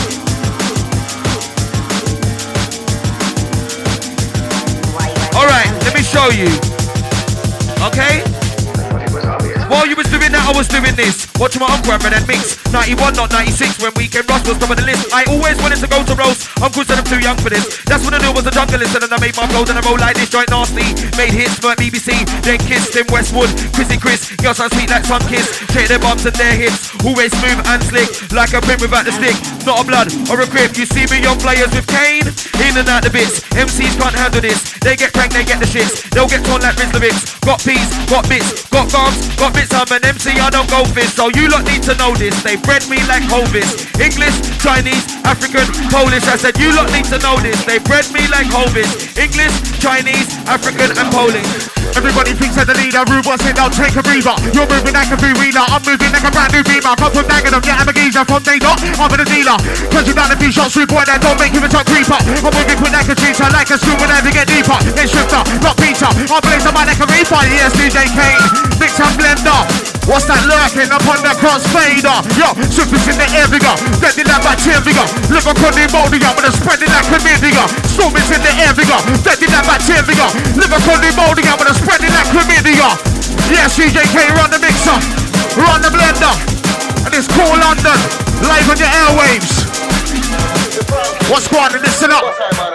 Alright, let me show you. Okay? While you was doing that, I was doing this. Watch my uncle having that mix. 91, not 96. When Weekend Rush was top of the list. I always wanted to go to roast. Uncle said I'm too young for this. That's when I knew I was a junglist. And then I made my flows and I roll like this. Joint nasty. Made hits for BBC. Then kissed in Westwood. Chrissy Chris. Girls so sweet like Sun Kiss. Take their bumps and their hits. Always smooth and slick. Like a pimp without the stick. Not a blood or a grip. You see me young players with Kane. In and out the bits. MCs can't handle this. They get cranked, they get the shits. They'll get torn like Rizzler bits. Got peas, got bits, got gums, got bits. I'm an MC, I don't go fist. So you lot need to know this. They bred me like Hovis. English, Chinese, African, Polish. I said you lot need to know this. They bred me like Hovis. English, Chinese, African and Polish. Everybody thinks they're the leader. Rude boss it, don't take a breather. You're moving like a three-wheeler. I'm moving like a brand new beamer. Come from Dagenham, yeah, I'm a geezer. From day dot, I'm a dealer. Punch you down a few shots, 3 boy that don't make you a top creeper. I'm moving quick like a cheater. Like a screw whenever you get deeper. It's Shifter, not Peter. I'm blaze on my neck and reaper. Yes, DJ Kane. Mix and blender. What's that lurking upon the crossfader? Yo, surface in the air bigger. Getting that back chair bigger. Live on the molding up with a spreading like a bigger. Storming in the air bigger. Getting that back chair bigger. Live on the molding up with a spreading like a bigger. Yes, DJ Kane, run the mixer. Run the blender. And it's Cool London. Live on your airwaves. What's squad and listen up?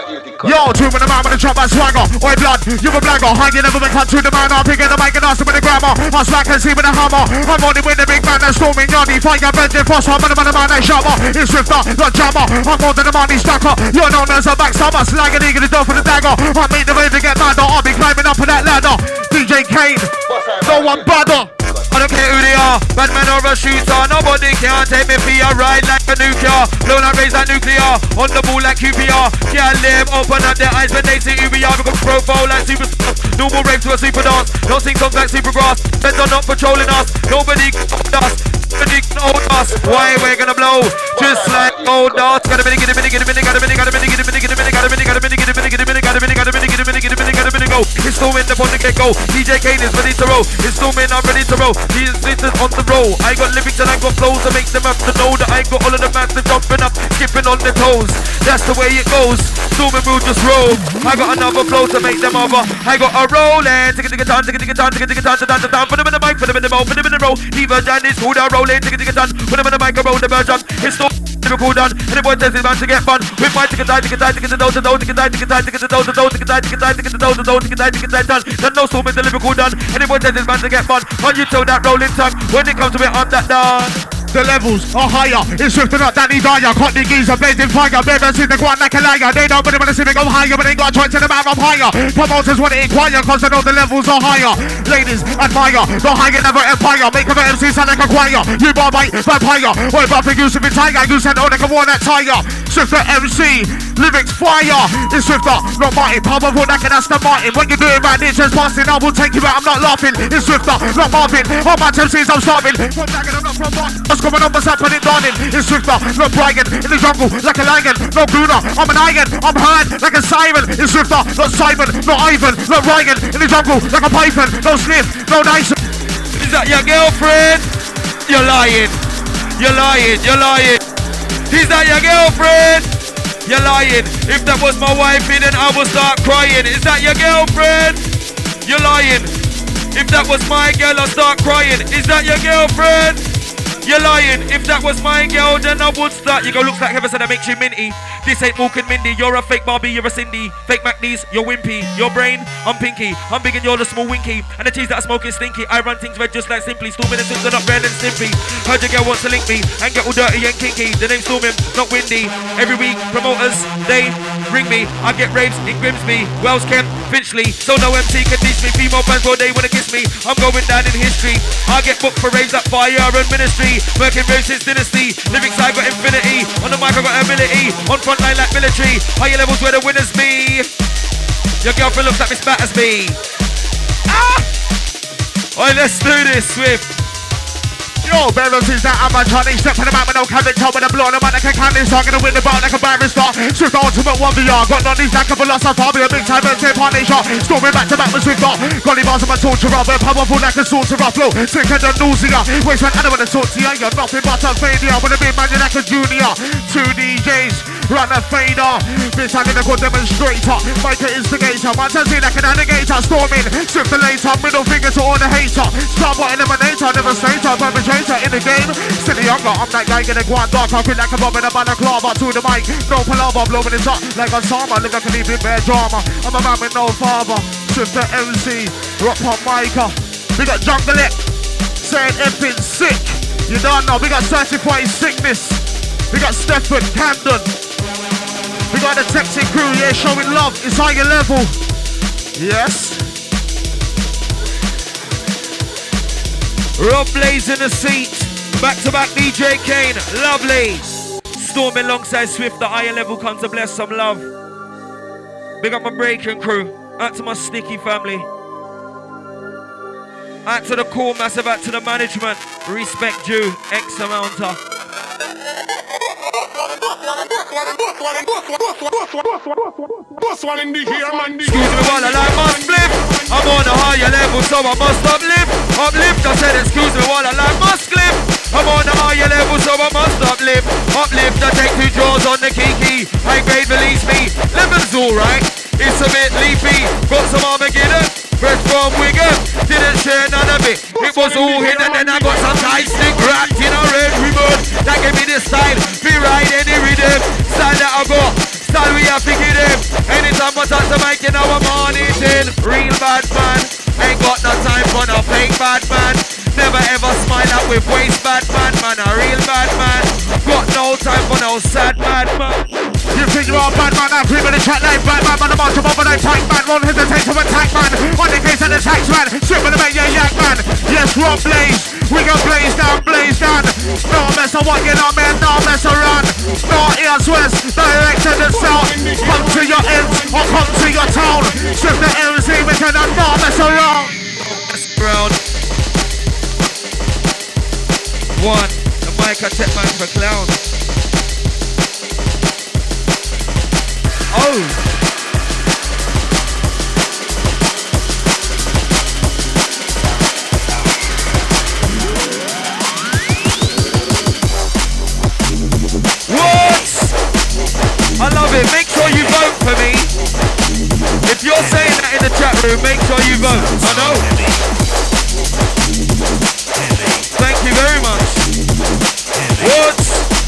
Yo, two with the man with the drop and swagger. Oi blood, you a blagger. I ain't never been cut to the man. I'm picking the mic and asking with the grammar. I slack and see with the hammer. I'm only with the big man that's storming Yanni. Fire Benji Foss, I'm on the man that's sharper. It's Swifter, not jammer. I'm more than a money stacker. You're known as a backstabber. Slag and eager to go for the dagger. I made the way to get madder. I'll be climbing up on that ladder. DJ Kane, no one bother. I don't care who they are, bad man or a shooter. Nobody can take me for a ride like a nuclear. Blown out raised like nuclear, on the ball like QPR. Can't let them open up their eyes when they see who we are. We got profile like superstars. Normal rave to a super dance. Don't sing songs like super grass. Feds are not patrolling us. Nobody can hold us. Nobody can hold us. Why we're gonna blow? Just like old dogs. Gotta minute, get a minute, get a minute, gotta minute, gotta minute, get a minute, get a minute, gotta minute, gotta minute, get a minute, get a minute, gotta minute, gotta minute, get a minute, get a minute, gotta minute, go. It's storming upon the get-go. DJ Kane is ready to roll. It's storming, I'm ready to roll. He's on the roll. I got lyrics and I got flows to make them have to know that I got all of the massive jumping up, skipping on the toes. That's the way it goes. Storming will just roll. I got another flow to make them over. I got a rolling. Tick tick ton, tick tick ton, tick tick ton, tick ton. Put them in the mic, put them in the bowl, put them in the roll. Leave a jam, it's cool down rolling. Tick tick ton, put them in the mic and roll the version. It's still cool done. And the boy says it's bound to get fun. With my tick tie, tick tie, tick the dough, tick tie, tick tie, tick tie, tick the dough, tick tie, tick tie, tick the dough, tick tie, tick tie done. Then no storm in the lyrical done. And the boy says it's bound to get fun. On you tell that rolling tongue. When it comes to it, I'm that done. The levels are higher. It's Swifter, not Danny Dyer. Cockney geezer, blazing fire. Beavers in the ground like a liar. They don't really want to see me go higher, but they got a choice to the man I'm higher. Promoters want to inquire, cause they know the levels are higher. Ladies, admire. The higher never empire. Make of MC sound like a choir. You bar bite, vampire. What about the use of a tiger? You said, oh, they can wear that tire. Swifter MC, lyrics fire. It's Swifter, not Martin. Powerful, that can ask the Martin. When you're doing bad, it's just passing. I will take you out, I'm not laughing. It's Swifter, not Marvin. All my MCs, I'm starving. From Dagenham, I'm not from Martin. What's going on, what's happening, darling? It's Swifter, not Brian. In the jungle, like a lion. No Gruner, I'm an iron. I'm heard like a siren. It's Swifter, not Simon. Not Ivan, not Ryan. In the jungle, like a python. No sniff, no nice. Is that your girlfriend? You're lying. You're lying. You're lying. Is that your girlfriend? You're lying. If that was my wife, then I would start crying. Is that your girlfriend? You're lying. If that was my girl, I'll start crying. Is that your girlfriend? You're lying. If that was my girl, then I would start. You go, looks like heaven said that makes you minty. This ain't Mook and Mindy. You're a fake Barbie, you're a Cindy. Fake MacDees, you're wimpy. Your brain, I'm Pinky. I'm big and you're the small winky. And the cheese that I smoke is stinky. I run things red just like Simply. Storming and things are not red and simply. Heard your girl wants to link me and get all dirty and kinky. The name's Storming, not Windy. Every week, promoters, they ring me. I get raves in Grimsby, Wells, Kent, Finchley. So no MC can teach me. Female fans all day wanna kiss me. I'm going down in history. I get booked for raves at Fire and Ministry. Working raves since Dynasty. Lyrics I got infinity. On the mic I got ability. On front line like military. Higher levels where the winners be. Your girlfriend looks like Miss Battersby. Ah! Alright, let's do this, Swift. Yo, Barrels is that animatronic. Step on the map with no character. When I blow on the man like a candy star. Gonna win the ball like a Byron star. Swift ultimate 1VR. Got on these like a philosopher. Be a big time birthday party shot. Storming back to back with Swift. Got the bars of my torturer. But powerful like a sorcerer. Flow sicker than nausea. Waste when I don't want to talk to you. You're nothing but a failure. When a big man, you're like a junior. 2 DJs. Run a fader. Bitch, I'm gonna go demonstrator. Micah instigator. Man, turns in like an alligator. Storming. Swift the later. Middle finger to all the hater. Starboy eliminator. Devastator. Perpetrator. In the game, still younger, I'm that guy gonna go on dark. I feel like a bomb in a balaclava to the mic. No palaver, blowing it up like a summer. Live like a deep in bad drama. I'm a man with no father. Shift the MC, rock on Micah. We got Jungle It, saying effing sick. You don't know, we got Certified Sickness. We got Stefan, Camden. We got the Texan crew, yeah, showing love. It's higher level. Yes. Rob Blaze in the seat. Back to back DJ Kane. Lovely. Storming alongside Swift. The higher level comes to bless some love. Big up my breaking crew. Out to my sticky family. Out to the core massive. Out to the management. Respect due. X amount of. Excuse me while I like my spliff. I'm on a higher level, so I must uplift. Uplift, I said excuse me while I like my spliff. I'm on a higher level, so I must uplift. Uplift, I take 2 draws on the kiki. High grade release me. Level's alright, it's a bit leafy. Got some Armageddon, fresh from Wigan. Didn't share none of it. It was all hidden, and I got some tight stick wrapped in a red ribbon. That gave me the style, be right any rhythm. Style that I got, style we have to get him. Anytime I touch the mic, you know I'm on it in. Real bad man, ain't got no time for no fake bad man. Never ever smile out with waste bad man, man, a real bad man. Got no time for no sad bad man. You think you're a bad man, I'm free with the chat like Batman. Man, I'm on top of an attack man, won't hesitate to attack man. On the case of the tax man, strip with the man, yeah, yak man. Yes, Rob Blaze, we gon' blaze down, blaze down. No mess of what you know, man, no mess around. No ears west, direct to the south. Come to your ends, or come to your town. Strip the MC, we cannot no mess around. Round 1, the mic I take man for clown. Oh! What? I love it. Make sure you vote for me. If you're saying that in the chat room, make sure you vote. I know. Thank you very much. What?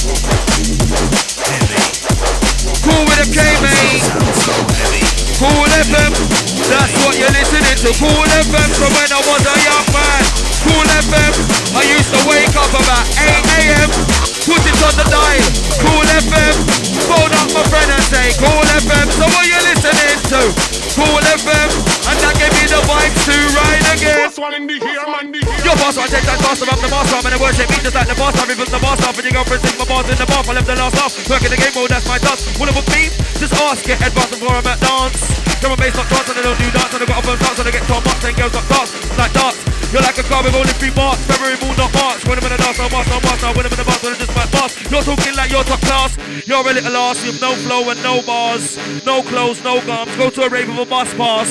Cool with a K, mate. Cool FM. That's what you're listening to. Cool FM from when I was a young man. Cool FM. I used to wake up about 8 a.m. Put it on the dial. Cool FM. Phone up my friend and say Cool FM. So what you listening to? Cool FM. And that gave me the vibes to ride again. Your boss, I take that boss, I'm the boss, I'm in the worship me just like the boss, I'm even the boss, and you go for sing my bars in the bar, I left the last off, working the game mode, that's my task. Wanna book me? Just ask, get headbutts before I'm at dance. Drum and bass not dance, and I don't do dance, and I got up and dance, and I get top box, and girls got darts, like darts. You're like a car with only 3 marks, February moon, not March. When I'm in the dance, I'm master, now when I'm in the box, when I just my boss. You're talking like you're top class, you're a little ass, with no flow and no bars, no clothes, no gums, go to a rave with a bus pass.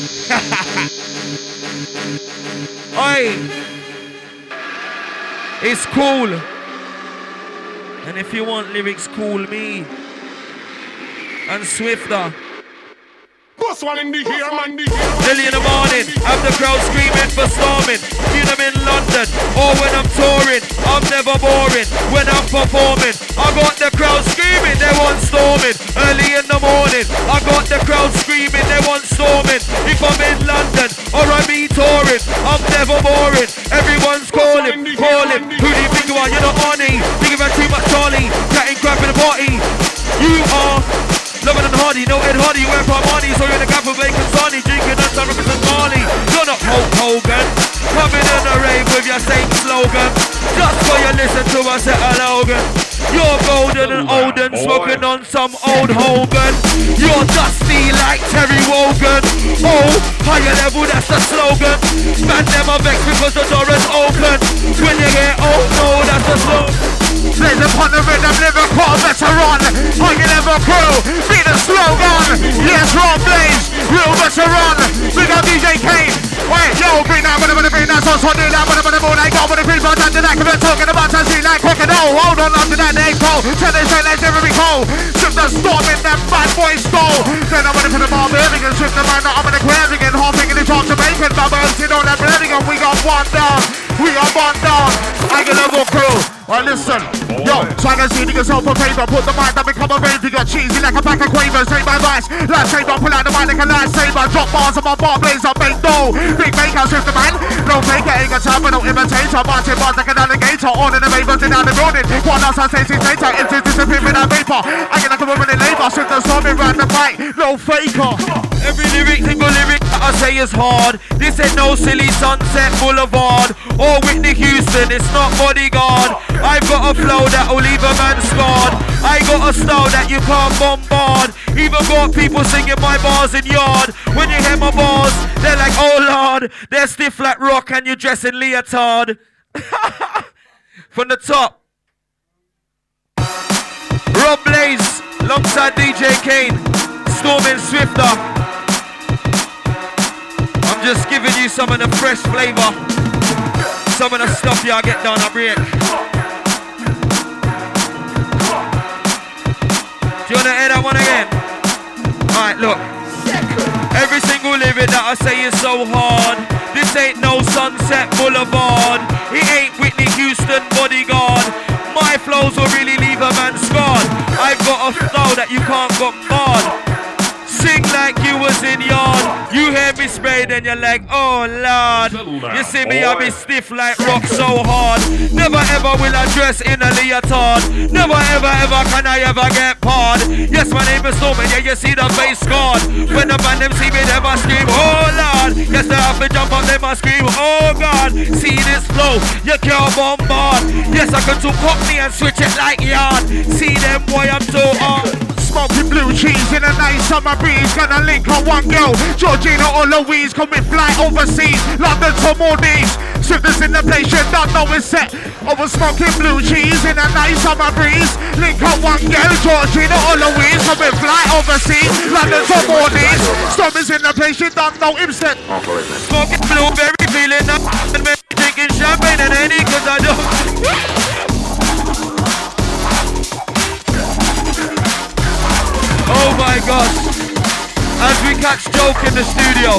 Oi! It's cool. And if you want lyrics, call me. And Swifter. baddest one in the here, man. Early in the morning, have the crowd screaming for storming. Either I'm in London or when I'm touring, I'm never boring. When I'm performing, I got the crowd screaming, they want storming. Early in the morning, I got the crowd screaming, they want storming. If I'm in London or I be touring, I'm never boring. Everyone's calling. Who do you think you are? You're not Arnie. Thinking about too much Charlie. Chatting crap in the party. You are loving and hardy, no Ed Hardy. You wear Armani, so you're in the gap of bacon sarnie. Drinking and some represent Marley. You're not Hulk Hogan. Coming in a rave with your same slogan. Just so you listen to us at a Logan. You're golden and old and smoking on some old Hogan. You're dusty like Terry Wogan. Oh, higher level, that's the slogan. Man never vex because the door is open. When you get old, no, that's the slogan. Blaze upon the rhythm, lyrical veteran. Higher level crew, be the slogan. Yes, Rob Blaze, real veteran. Big up DJ Kane. Wait, yo, bring that, bring that, so do that, I go with the people down to that, because they're talking about to see like crocodile. Hold on to that, they go. Tell they say let's never be cold. Shift the storm in that bad boy skull. Then I'm gonna put them all building and shift the man up in the crowd again. Hopping in the top to bacon, bubbles, you know that bleeding, and we got one down. We are one down. I get level crew. Well, listen, yo, trying to see yourself on paper. Put the mind that become a rave. You got cheesy like a pack of quavers. Take my advice, last saber. Pull out the mind like a lightsaber. Drop bars on my bar blaze. I make dough. Big maker, shift the man. No taker, ain't got time, but no imitator. Marching bars like an alligator. On in the ravers in the building. One else I say, see later. Into disappearing that vapor. I get like a woman in labor. Shift the storming round the fight. No faker. Every lyric, single lyric that I say is hard. This ain't no silly Sunset Boulevard or Whitney Houston, it's not Bodyguard. I've got a flow that'll leave a man scarred. I got a style that you can't bombard. Even got people singing my bars in yard. When you hear my bars, they're like, oh Lord. They're stiff like rock and you dress in leotard. From the top, Rob Blaze alongside DJ Kane, Storming Swifter. I'm just giving you some of the fresh flavor. Some of the stuff y'all get down a break. Do you wanna hear that one again? Alright, look. Every single lyric that I say is so hard. This ain't no Sunset Boulevard. It ain't Whitney Houston Bodyguard. My flows will really leave a man scarred. I've got a flow that you can't bombard. Sing like you was in yard. You hear me spray, then you're like, oh Lord. You see me, I be stiff like rock so hard. Never ever will I dress in a leotard. Never ever can I ever get pard. Yes, my name is Stormy, yeah, you see the face scarred. When the man them see me, they must scream, oh Lord. Yes, they have to jump up, they must scream, oh God. See this flow, you can't bombard. Yes, I can do cockney and switch it like yard. See them, boy, I'm so hard. Smoking blue cheese in a nice summer breeze. Gonna link on one girl, Georgina or Louise. Coming fly overseas, London to Maldives. Shifters in the place, you don't know it's set. Over smoking blue cheese in a nice summer breeze. Link on one girl, Georgina or Louise. Coming fly overseas, London to Maldives. Stormers in the place, you don't know him set. Smoking blueberry, feeling up and drinking champagne and any cause I don't. Oh my gosh, as we catch Joke in the studio.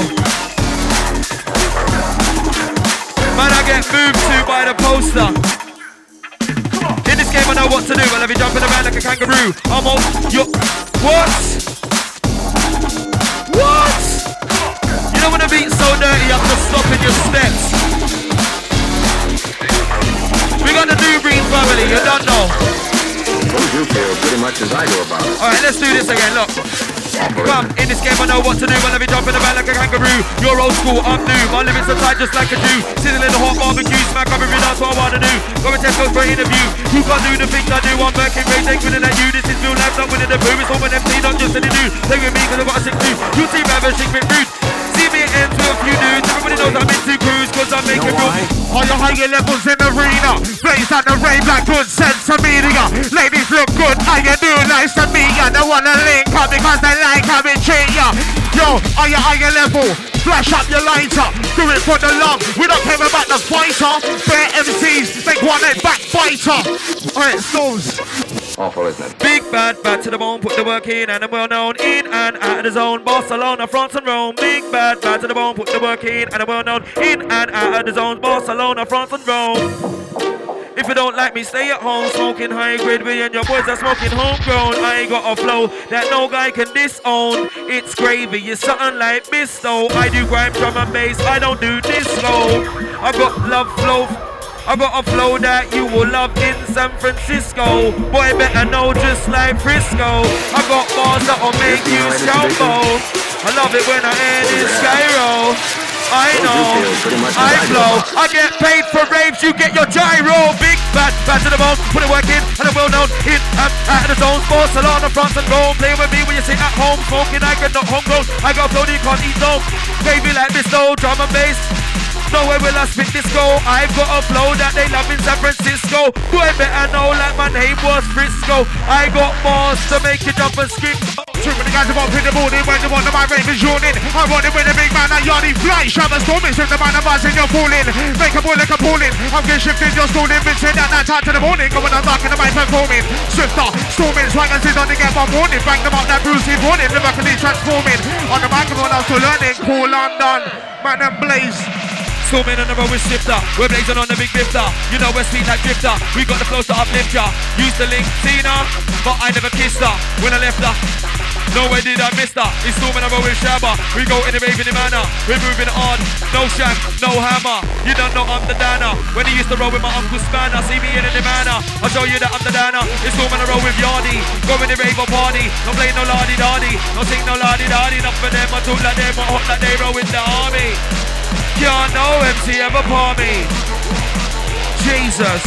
Man, I get moved to by the poster. In this game I know what to do, I'll have you jumping around like a kangaroo. I'm on your... What? What? You know when the beat's so dirty you have to stop in your steps. We got the New Breed family, you don't know. You feel pretty much as I do about it. Alright, let's do this again, look. Come, in this game I know what to do. I'll have you jumping around like a kangaroo. You're old school, I'm new. My lyrics are tight just like a Jew. Sitting in the hot barbecue, smack up every that's what I wanna do. Go and Tesco for an interview. You can't do the things I do. I'm working great, they winning at you. This is real life, not winning the boo. It's all an MC, not just any new. Play with me cause I've got a sick dude. You seem ravishing, bit rude. See me it ends with a few dudes. Everybody knows I'm into cruise cause I'm making real. All your higher levels in the arena. Blaze at the rave like good sense of media. Ladies look good, how you do? Nice to meet ya. They wanna link up because they like how we treat ya. Yo, on your higher level, flash up your lighter. Do it for the love. We don't care about the fighter. Bare MCs, make one head backbiter. Alright, Storms. Awful, isn't it? Big bad, bad to the bone, put the work in, and I'm well known in and out of the zone. Barcelona, France and Rome. Big bad, bad to the bone, put the work in, and I'm well known in and out of the zone. Barcelona, France and Rome. If you don't like me, stay at home, smoking high grade. Me and your boys are smoking homegrown. I ain't got a flow that no guy can disown. It's gravy, it's something like Bisto. I do grime, drum and bass, I don't do disco. I got love flow. I got a flow that you will love in San Francisco. Boy, better know just like Frisco. I got bars that'll make you scalpo. I love it when I hear this gyro. I know, I flow. I get paid for raves, you get your gyro. Big bad, bad to the bone, put it work in, and I'm well known in and out of the zones. Barcelona, France and Rome. Play with me when you sit at home, smoking, I get not homegrown. I got a flow that you can't eat no. Baby like this though, drum and bass. Nowhere will I spit this go. I've got a flow that they love in San Francisco. Boy, better know like my name was Frisco. I got bars to make you jump and skip. True when the guys are up in the morning when the one of my ravens yawning. I want it with a big man that yardy fly. Shove a storming, strip the man of us and you're falling. Make a boy like a pulling. I'm getting shifted, you're schooling. Vincent at night time to the morning. Going on dark in the mic performing. Swifter, storming, swaggers is on the get one morning. Bang them up that Brucey warning. The back of these transforming. On the microphone I'm still learning. Cool London, man and Blaze. Storming on the road with Shifter, we're blazing on the big lifter. You know we're sweet like Drifter, we got the flows to uplift ya. Used to link Tina, but I never kissed her when I left her. Nowhere did I miss her. It's storming on the road with Shabba. We go in the raving manner, we're moving on. No shank, no hammer. You don't know I'm the Dana. When he used to roll with my Uncle Spanner, see me in the manner, I'll show you that I'm the Dana. It's storming on the road with Yardy, go in the rave or party. Don't play no lardy-dardy, don't sing no lardy-dardy. Enough for them, I talk like them, I hot like they roll with the army. Can't no MC ever palm me. Jesus.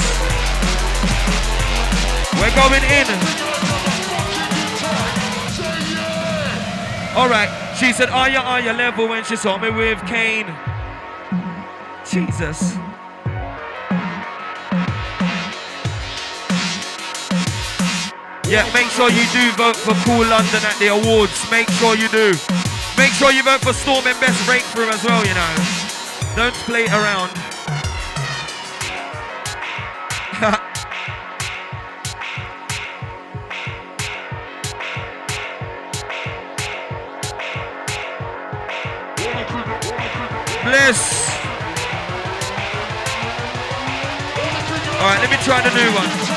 We're going in. Alright, she said, are you level when she saw me with Kane? Jesus. Yeah, make sure you do vote for Cool London at the awards. Make sure you do. Make sure you vote for Storm and Best Breakthrough as well, you know. Don't play around. Bless. Alright, let me try the new one.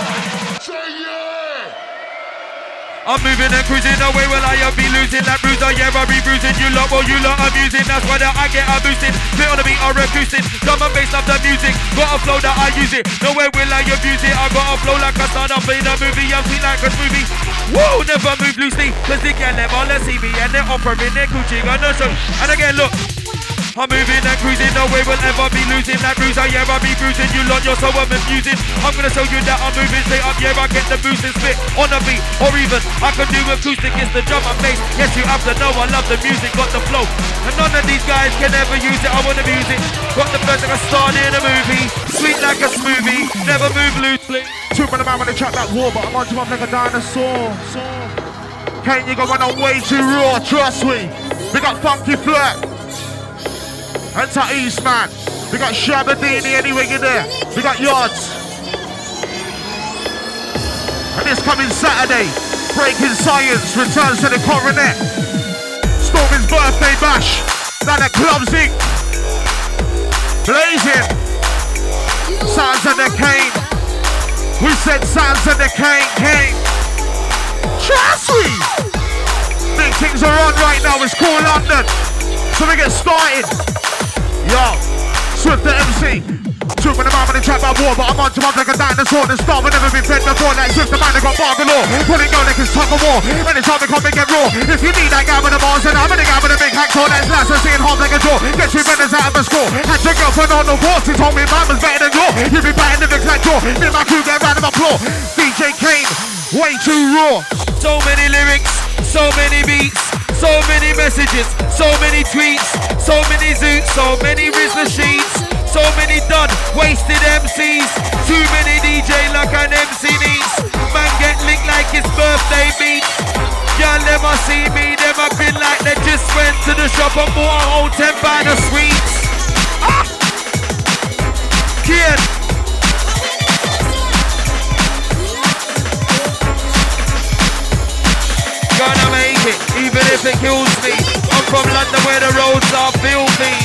I'm moving and cruising away, well I be losing that bruiser, yeah I be bruising you lot, well you lot amusing, that's why that I get a boosting, fit on the beat or acoustic, drum and bass love the music, got a flow that I use it, nowhere will I abuse it, I got a flow like I start up in a movie, I'm sweet like a smoothie, whoa, never move loosely, cause they can never let see me, and they're offering their coochie on the show, and again look, I'm moving and cruising, no way will ever be losing that bruiser, yeah I be bruising you lot, you're so amusing, I'm gonna show you that I'm moving straight up, yeah I get the boost and spit on the beat, or even I can do acoustic, it's the drum and bass, yes you have to know I love the music, got the flow, and none of these guys can ever use it, I wanna use it, got the first like a star in a movie, sweet like a smoothie, never move loosely. Two man when they chat that war, but I'm on to up like a dinosaur. Kane, you got on way too raw, trust me. We got Funky Flirt. Enter East, man. We got Shabadini anyway in there. We got Yards. And this coming Saturday, Breaking Science returns to the Coronet. Storming's birthday bash. Down at Clubs Inc. Blazing. Sounds of the Kane. We said sounds of the Kane. Trust me. Big things are on right now. It's Cool London. So we get started. Yo, Swift the MC. Two when I'm on the trap by war, but I'm on to up like a dinosaur. The star will never be fed before. Like Swift the man that got bar galore. Pulling go like it's tug of war. Anytime we come and get raw. If you need that guy with the bars, then I'm in the guy with the big hacksaw. That's nice and seeing hard like a jaw. Get 2 minutes out of the score. Had your girlfriend on the wall. She told me mine was better than yours. You be batting the big like jaw. Me and my crew get round of applause. DJ Kane, way too raw. So many lyrics, so many beats. So many messages, so many tweets, so many zoots, so many Rizla sheets, so many done, wasted MCs, too many DJ like an MC needs, man get linked like his birthday beats, y'all never see me, them have been like they just went to the shop and bought a whole 10 pound of sweets. Ah! Kid. kills me. I'm from London where the roads are filthy.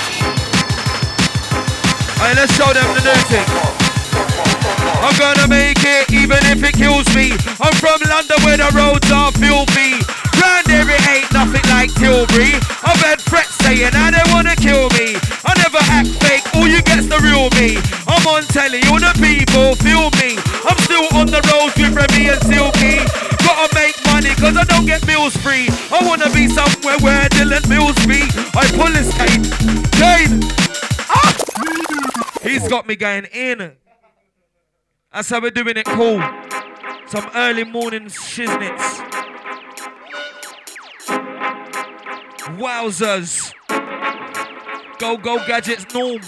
Alright, let's show them the new thing. I'm gonna make it even if it kills me. I'm from London where the roads are filthy. Round here it ain't nothing like Tilbury. I've had threats saying how they wanna kill me. I never act fake, all you get's the real me. I'm on telly, all the people feel me. I'm still on the roads with Remy and Silky. Gotta make money cause I don't get meals free. I wanna be somewhere where Dylan Mills be. I pull his cane. Ah! He's got me going in. That's how we're doing it cool. Some early morning shiznits. Wowzers. Go gadgets norm.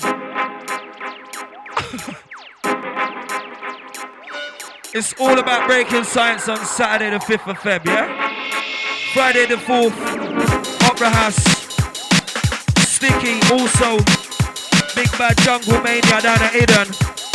It's all about breaking science on Saturday the 5th of Feb, yeah? Friday the 4th, Opera House. Sticky, also Big Bad Jungle Mania down at Eden.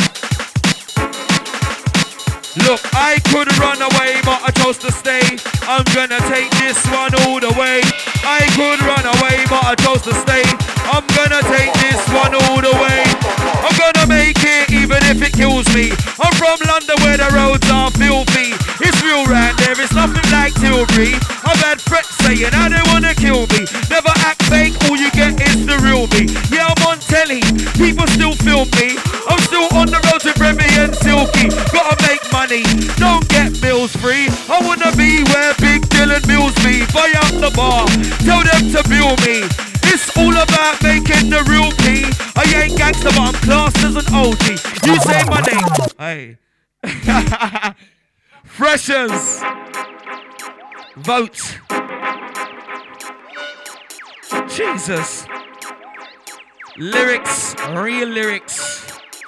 Look, I could run away, but I chose to stay. I'm gonna take this one all the way. I could run away, but I chose to stay. I'm gonna take this one all the way. I'm gonna make it even if it kills me. I'm from London where the roads are filthy. It's real round there, it's nothing like Tilbury. I've had threats saying how they wanna kill me. Never act fake, all you get is the real me. Yeah, I'm on telly, people still film me. I'm still on the road with Remy and Silky. Gotta make money, don't get bills free. I wanna be where Big Dylan Mills be. Buy up the bar, tell them to bill me. It's all about making the real P. I ain't gangster, but I'm classed as an OG. You say my name. Hey. Freshers. Vote. Jesus. Lyrics. Real lyrics.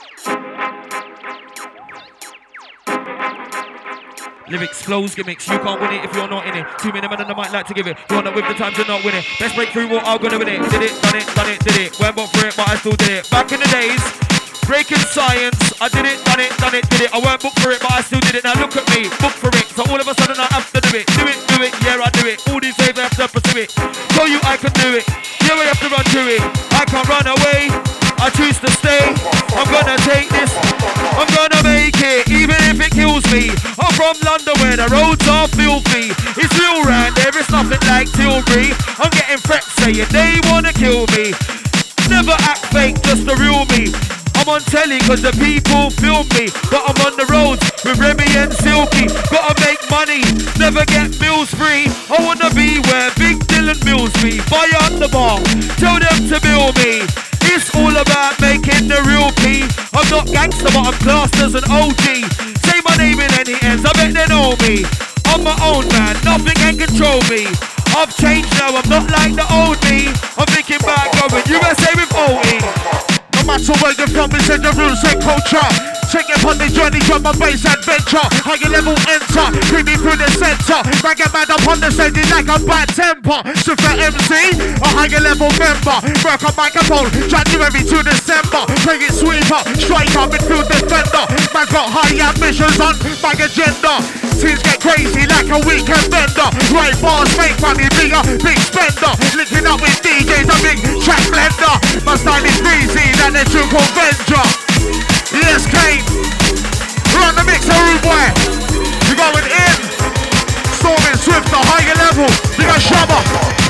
Lyrics, flows, gimmicks, you can't win it if you're not in it. Too many men on the mic like to give it. You're not with the times, you're not winning. Best breakthrough, what I'm gonna win it. Did it, done it, Went up for it, but I still did it. Back in the days, breaking science, I did it, done it, did it. I weren't booked for it, but I still did it. Now look at me, booked for it. So all of a sudden I have to do it, yeah I do it. All these days I have to pursue it. Show you I can do it, yeah I have to run to it. I can't run away, I choose to stay. I'm gonna take this, I'm gonna make it, even if it kills me. I'm from London where the roads are filthy. It's real round there, it's nothing like Tilbury. I'm getting threats saying they wanna kill me. Never act fake, just the real me. I'm on telly cause the people film me. But I'm on the roads with Remy and Silky. Gotta make money, never get bills free. I wanna be where Big Dylan Mills be. Buy up the bar, tell them to bill me. It's all about making the real P. I'm not gangster but I'm classed as an OG. Say my name in any ends, I bet they know me. I'm my own man, nothing can control me. I've changed now, I'm not like the old me. I'm thinking about going USA with OE. No matter where you're from, it's in the rules and culture. Take it on the journey, drop my bass adventure. Higher level enter, bring me through the center. Man get mad up on the stage like a bad temper. Super MC, a higher level member. Work on microphone, January to December. Bring it sweeper, straight up midfield defender. Man got high ambitions on my agenda. Things get crazy like a weekend bender. Right bars, make money, be a big spender. Linking up with DJs, a big track blender. My style is breezy, than a true Avenger. Yes, Kane. We're on the mixer, rude boy. We're going in. Storming swift, the higher level. We got Shabba.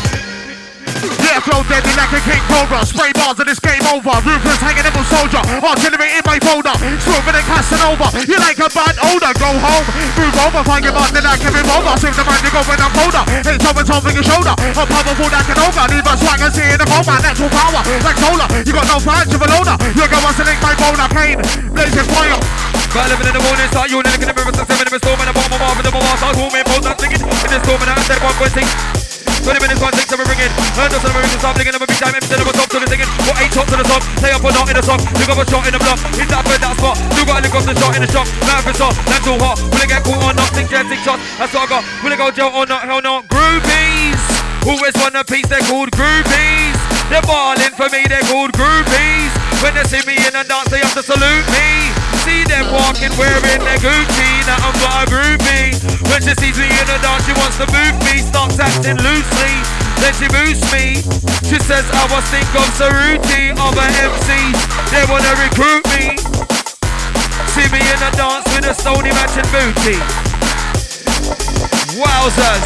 Yeah, flow deadly like a king cobra. Spray bars and it's game over. Ruthless hanging in soldier. Artillery in my folder. Swerving and Casanova. You like a bad odor. Go home. Move over. Find your man. Then I can move over. Save the man. You go when I'm colder. It's always over your shoulder. I'm powerful like an ogre. Leave a swag and see in the coma. Natural power. Like solar. You got no flash of a loader. You're going to link my boner. Kane. Blazing fire. By 11 in the morning, start you looking at the river, 7 in the storm, and the bomb off, and the bomb off, start moving, pose that singing, in the storm, and I said 1.6. 20 minutes, 1.6, and we're bringing. Heard us and we're start blinking, I'm a big time, instead of a top to the singing. Got 8 shots to the top, stay up or not in the song. You got a shot in the block, hit that bird, that spot. You got to lick off the shot in the shop. Now if it's hot, that's too hot. Will it get caught or not? 6 shots, that's what I got. Will it go jail or not? Hell no. Groupies, always want a piece, they're called groupies. They're balling for me, they're called groupies. When they see me in a dance, they have to salute me. see them walking wearing their Gucci. Now I'm got a groupie. When she sees me in the dance, she wants to move me. Starts acting loosely, then she moves me. She says I was think of Saruti, of a MC. They wanna recruit me. See me in the dance with a Sony matching booty. Wowzers.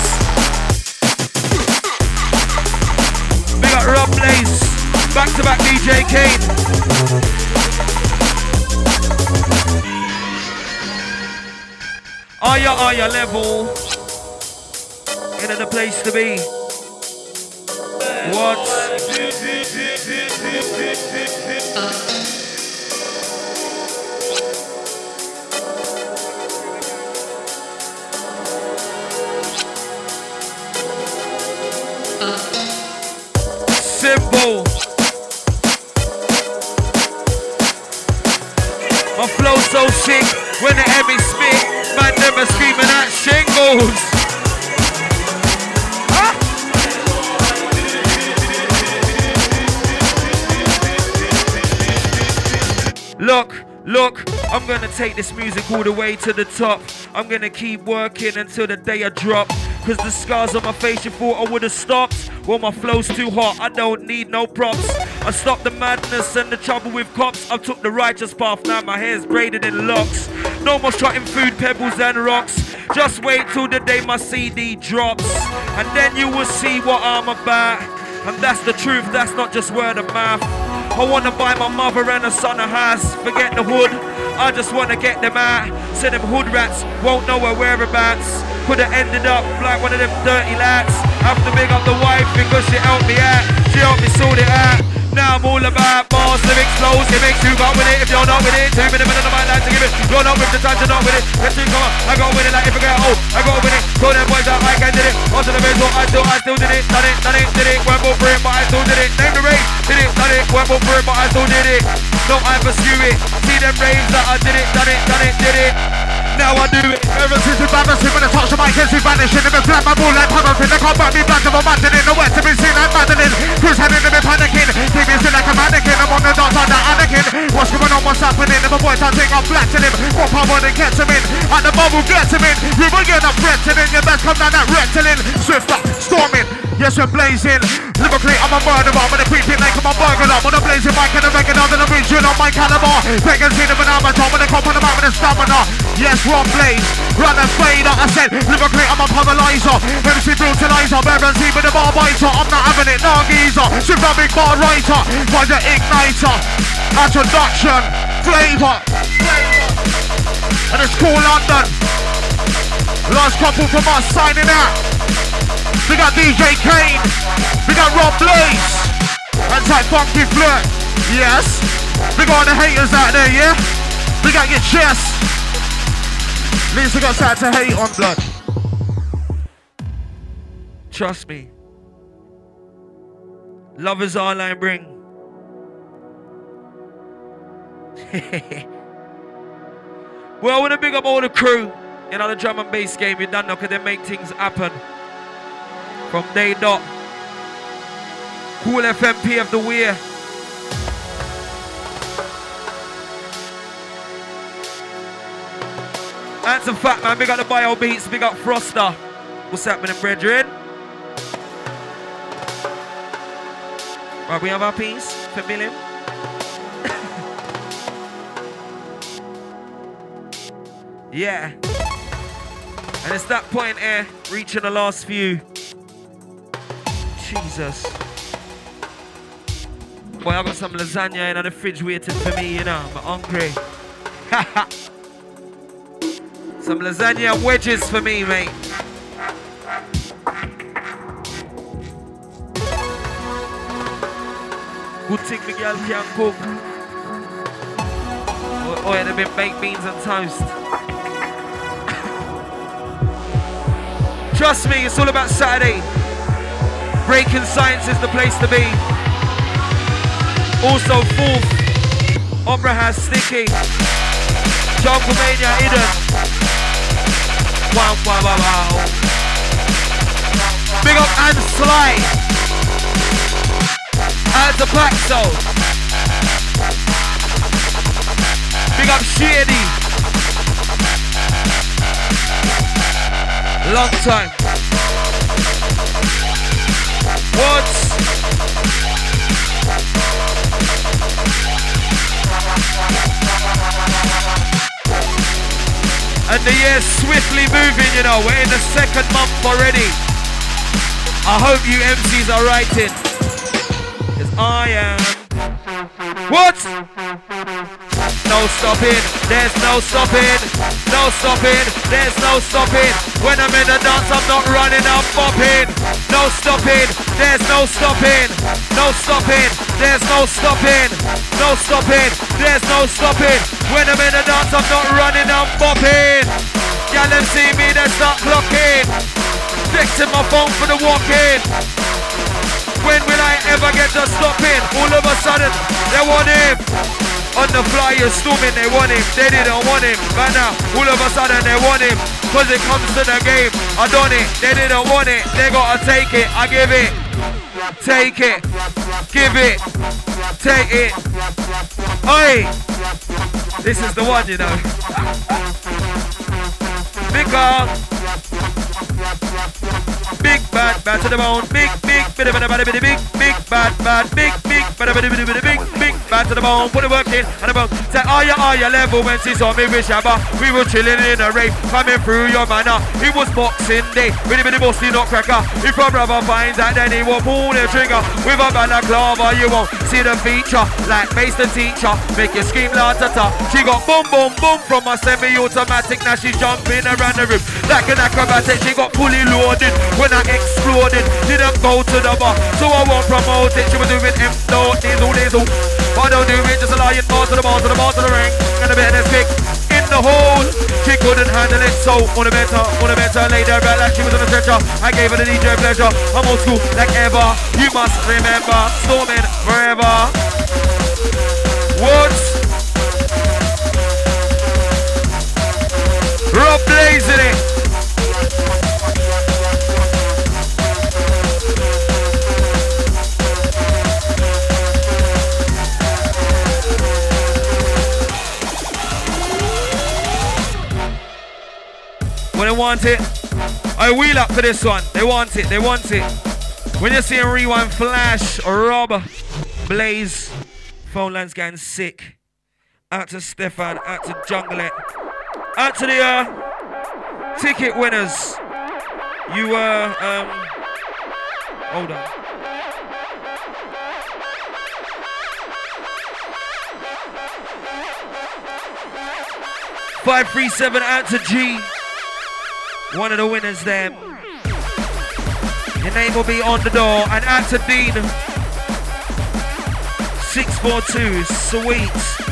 We got Rob Blaze, back to back DJ Kane. Are ya level? Into the place to be. What? Simple. My flow so sick when the Emmy spit. Man never screaming at shingles. Huh? Look, I'm gonna take this music all the way to the top. I'm gonna keep working until the day I drop. Cause the scars on my face you thought I would've stopped. Well, my flow's too hot, I don't need no props. I stopped the madness and the trouble with cops. I took the righteous path, now my hair's braided in locks. No more shotting food, pebbles and rocks. Just wait till the day my CD drops. And then you will see what I'm about. And that's the truth, that's not just word of mouth. I wanna buy my mother and her son a house. Forget the hood, I just wanna get them out. So them hood rats won't know her whereabouts. Could've ended up like one of them dirty lads. Have to big up the wife because she helped me out. She helped me sort it out. Now I'm all about bars, lyrics, flows, gimmicks. You got with it if you're not with it. 2 minutes of my life to give it. You're not with the time to not with it. Let's come on, I got with it like if I get old. I got with it. Told them boys that I can did it. Onto the base, I still did it. Done it, did it. Went for it, but I still did it. Name the race, did it, done it. Went for it, but I still did it. No, I pursue it. See them raves that I did it, done it, did it. Now I do it. Ever since we balancing when I touch the mic, it's vanishing. If it's flat, my ball like paraffin. They can't back me back to a mountain in the west. To be seen like Madeline. Who's heading to me panicking? Keep me still like a mannequin. I'm on the dance on the Anakin. What's going on, what's happening? If a boy I think I'm flat to him. What power they gets him in? At the bubble gets him in. You will get up threatening. Your best come down that rectilian. Swift up, storming. Yes, we're blazing. Lyrically, I'm a murderer. I'm gonna creep it like I'm a burglar. I'm on a blazing mic and a regular. Then I'm reaching on my caliber. Begging see them an amateur. When they come on the mouth with a stamina. Yes, we're on blaze. Run and fade. I said, lyrically, I'm a paralyzer. MC brutalizer. Bear and see with a bar biter. I'm not having it, no geezer. Super big bar writer. Find the igniter. Introduction. Flavor. And it's cool London. Last couple from us signing out. We got DJ Kane. We got Rob Blaze. And that funky flirt. Yes. We got the haters out there, yeah? We got your chest. At least we got something to hate on, blood. Trust me. Love is all I bring. Well, I want to big up all the crew. You know, the drum and bass game, you done know, because they make things happen. From day dot. Cool FMP of the weir. That's a fact, man. Big up the Bio Beats, big up Froster. What's happening, brethren? Right, we have our piece for Billy. Yeah. And it's that point here, reaching the last few. Jesus. Boy, I got some lasagna in the fridge waiting for me, you know. I'm hungry. Some lasagna wedges for me, mate. Good thing the girl can cook. Oh, yeah, they've been baked beans and toast. Trust me, it's all about Saturday. Breaking Science is the place to be. Also, 4th, Opera House Sticky. Jungle Mania Eden. Wow, wow, wow, wow. Big up and Sly. Out to Paxo. Big up Shady. Long time. What? And the year's swiftly moving, you know. We're in the second month already. I hope you MCs are writing. Because I am. What? No stopping, there's no stopping. No stopping, there's no stopping. When I'm in the dance, I'm not running, I'm bopping. No stopping, there's no stopping. No stopping, there's no stopping. No stopping, there's no stopping. When I'm in the dance, I'm not running, I'm bopping. Y'all them see me, they start clocking. Fixing my phone for the walk-in. When will I ever get to stopping? All of a sudden, they want him. On the fly, you're storming, they want him. They didn't want him. But now, all of a sudden, they want him. Cause it comes to the game. I done it. They didn't want it. They gotta take it. I give it. Take it. Give it. Take it. Oi! This is the one, you know. Big bad, bad to the bone. Big bad, bad, bad to the bone. Put the work in and the bone. Say, are you level when she saw me with Shabba? We were chilling in a rave, coming through your manor. It was Boxing Day, with the bossy nutcracker. If your brother finds that, then he will pull the trigger. With a balaclava, you won't see the feature. Like Mace the teacher, make you scream la ta ta. She got boom boom boom from a semi-automatic. Now she's jumping around the room like an acrobatic. She got fully loaded when I exploded. Didn't go to the bar, so I won't promote it. She was doing M-Note, diesel. I don't do it, just a lying bar to the bar, to the bar, to the ring. And a bit of kick in the hole. She couldn't handle it, so on a better, laid her back like she was on a stretcher. I gave her the DJ pleasure. I'm old school like ever. You must remember, storming forever. What? Rob blazing it. When they want it, I wheel up for this one. They want it, they want it. When you're seeing Rewind, Flash, Rob, Blaze, phone lines getting sick. Out to Stefan, out to Junglet, out to the ticket winners. You hold on. $537 out to G. One of the winners there. Your name will be on the door. And out to Dean. 642. Sweet.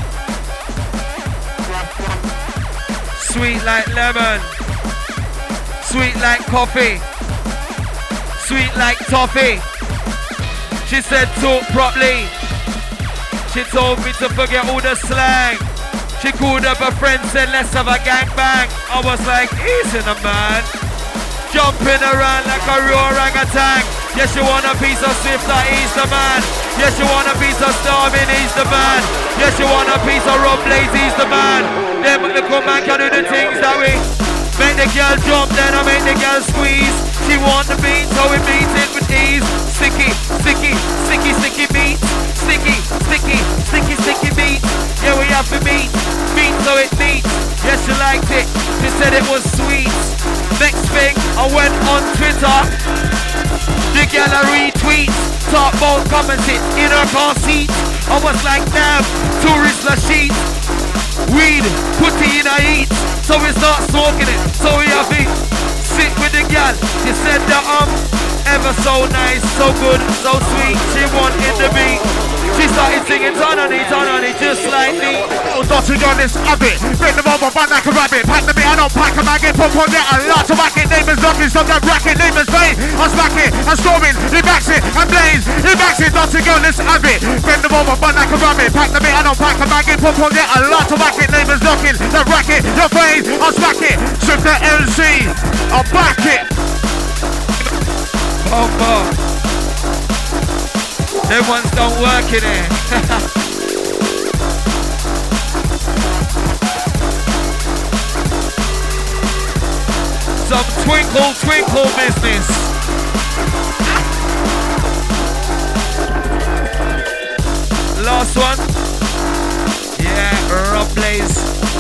Sweet like lemon. Sweet like coffee. Sweet like toffee. She said talk properly. She told me to forget all the slang. She called up her friend, said let's have a gangbang. I was like, easy the man. Jumping around like a raw orangutan. Yes, you want a piece of Swifter, he's the man. Yes, you want a piece of Starvin, he's the man. Yes, you want a piece of Rob Blaze, he's the man. Then little man can do the things that we make the girl jump, then I make the girl squeeze. She want the beat, so we beat it with ease. Sticky, sticky, sticky, sticky beat. Sticky, sticky, sticky, sticky beat. Yeah, we have to beat so it beats. Yes, she liked it. She said it was sweet. Next thing, I went on Twitter. The girl I retweet. Talk about come and sit in her car seat. I was like, damn, tourist la sheet. Weed, put it in her eat. So we start smoking it. So we have to sit with the girl. She said that ever so nice, so good, so sweet. She wanted the beat. She started singing turn on it, just like me. Oh, Dotty on this habit. Bring them over, run like a rabbit. Pack the bit, I don't pack a maggot. Pop on there, a lot to whack it. Neighbours knocking, stop that racket. Neighbours playing, I smack it, I'm storming. He backs it, and Blaze. He backs it, Dotty on this habit. Bring them over, run like a rabbit. Pack the bit, I don't pack a maggot. Pop on there, a lot to whack it. Neighbours knocking, that racket. Your face, I smack it. Strip the LC, I'll back it. Them ones don't work in here. Twinkle, twinkle business. Last one. Yeah, Rob Blaze.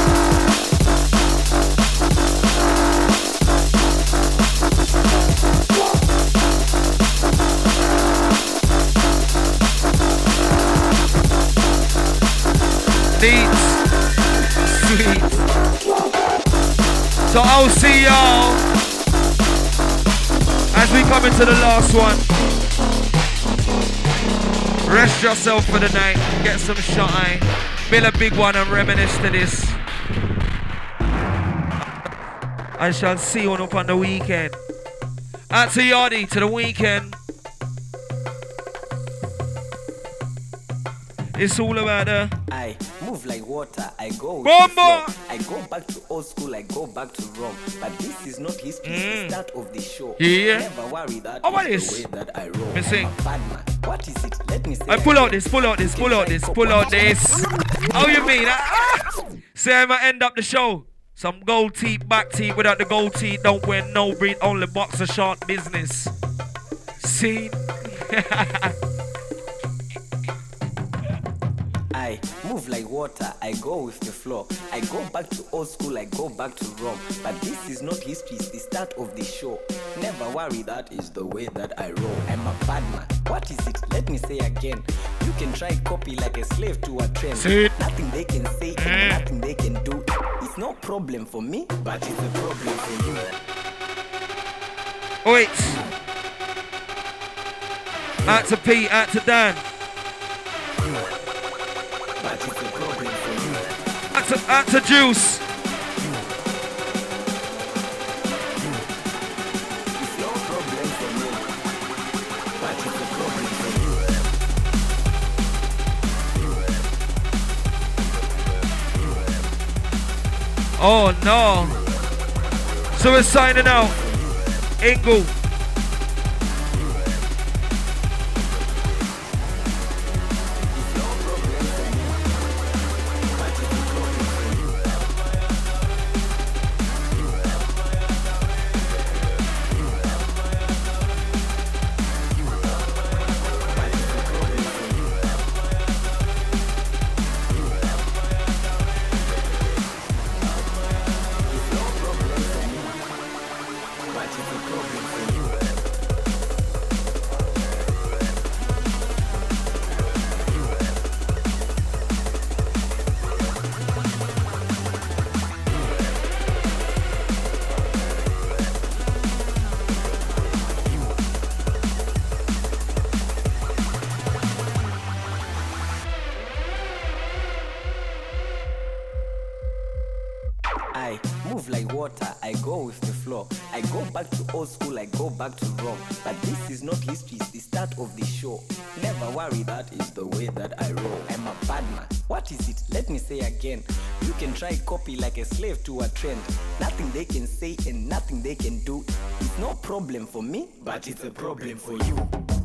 Neat. Sweet. So I'll see y'all as we come into the last one. Rest yourself for the night, get some shut eye, build a big one and reminisce to this. I shall see you up on the weekend. Out to Yardy, to the weekend. It's all about I move like water, I go with Bomba! the flow. I go back to old school, I go back to Rome. But this is not history, it's the start of the show. Yeah. Never worry that what is is the way that I roll. me sing. I'm a bad man. What is it? Let me say I pull out this, pull out this, pull out this, pull out this. How you mean? Say I'ma end up the show. Some gold teeth, back teeth. Without the gold teeth, don't wear no breed, only boxer short business. See? I move like water, I go with the flow. I go back to old school, I go back to Rome. But this is not history, it's the start of the show. Never worry, that is the way that I roll. I'm a bad man. What is it? Let me say again. You can try copy like a slave to a trend. See? Nothing they can say and nothing they can do. It's no problem for me, but it's a problem for you. Wait. Out to Pete, out to Dan. But it's a problem for you. Out to Juice. It's no problem for me, but it's a problem for you. Oh no. So we're signing out. Ingle. I move like water, I go with the flow. I go back to old school, I go back to Rome. But this is not history, it's the start of the show. Never worry, that is the way that I roll. I'm a bad man. What is it? Let me say again. You can try copy like a slave to a trend. Nothing they can say and nothing they can do. It's no problem for me, but it's a problem for you.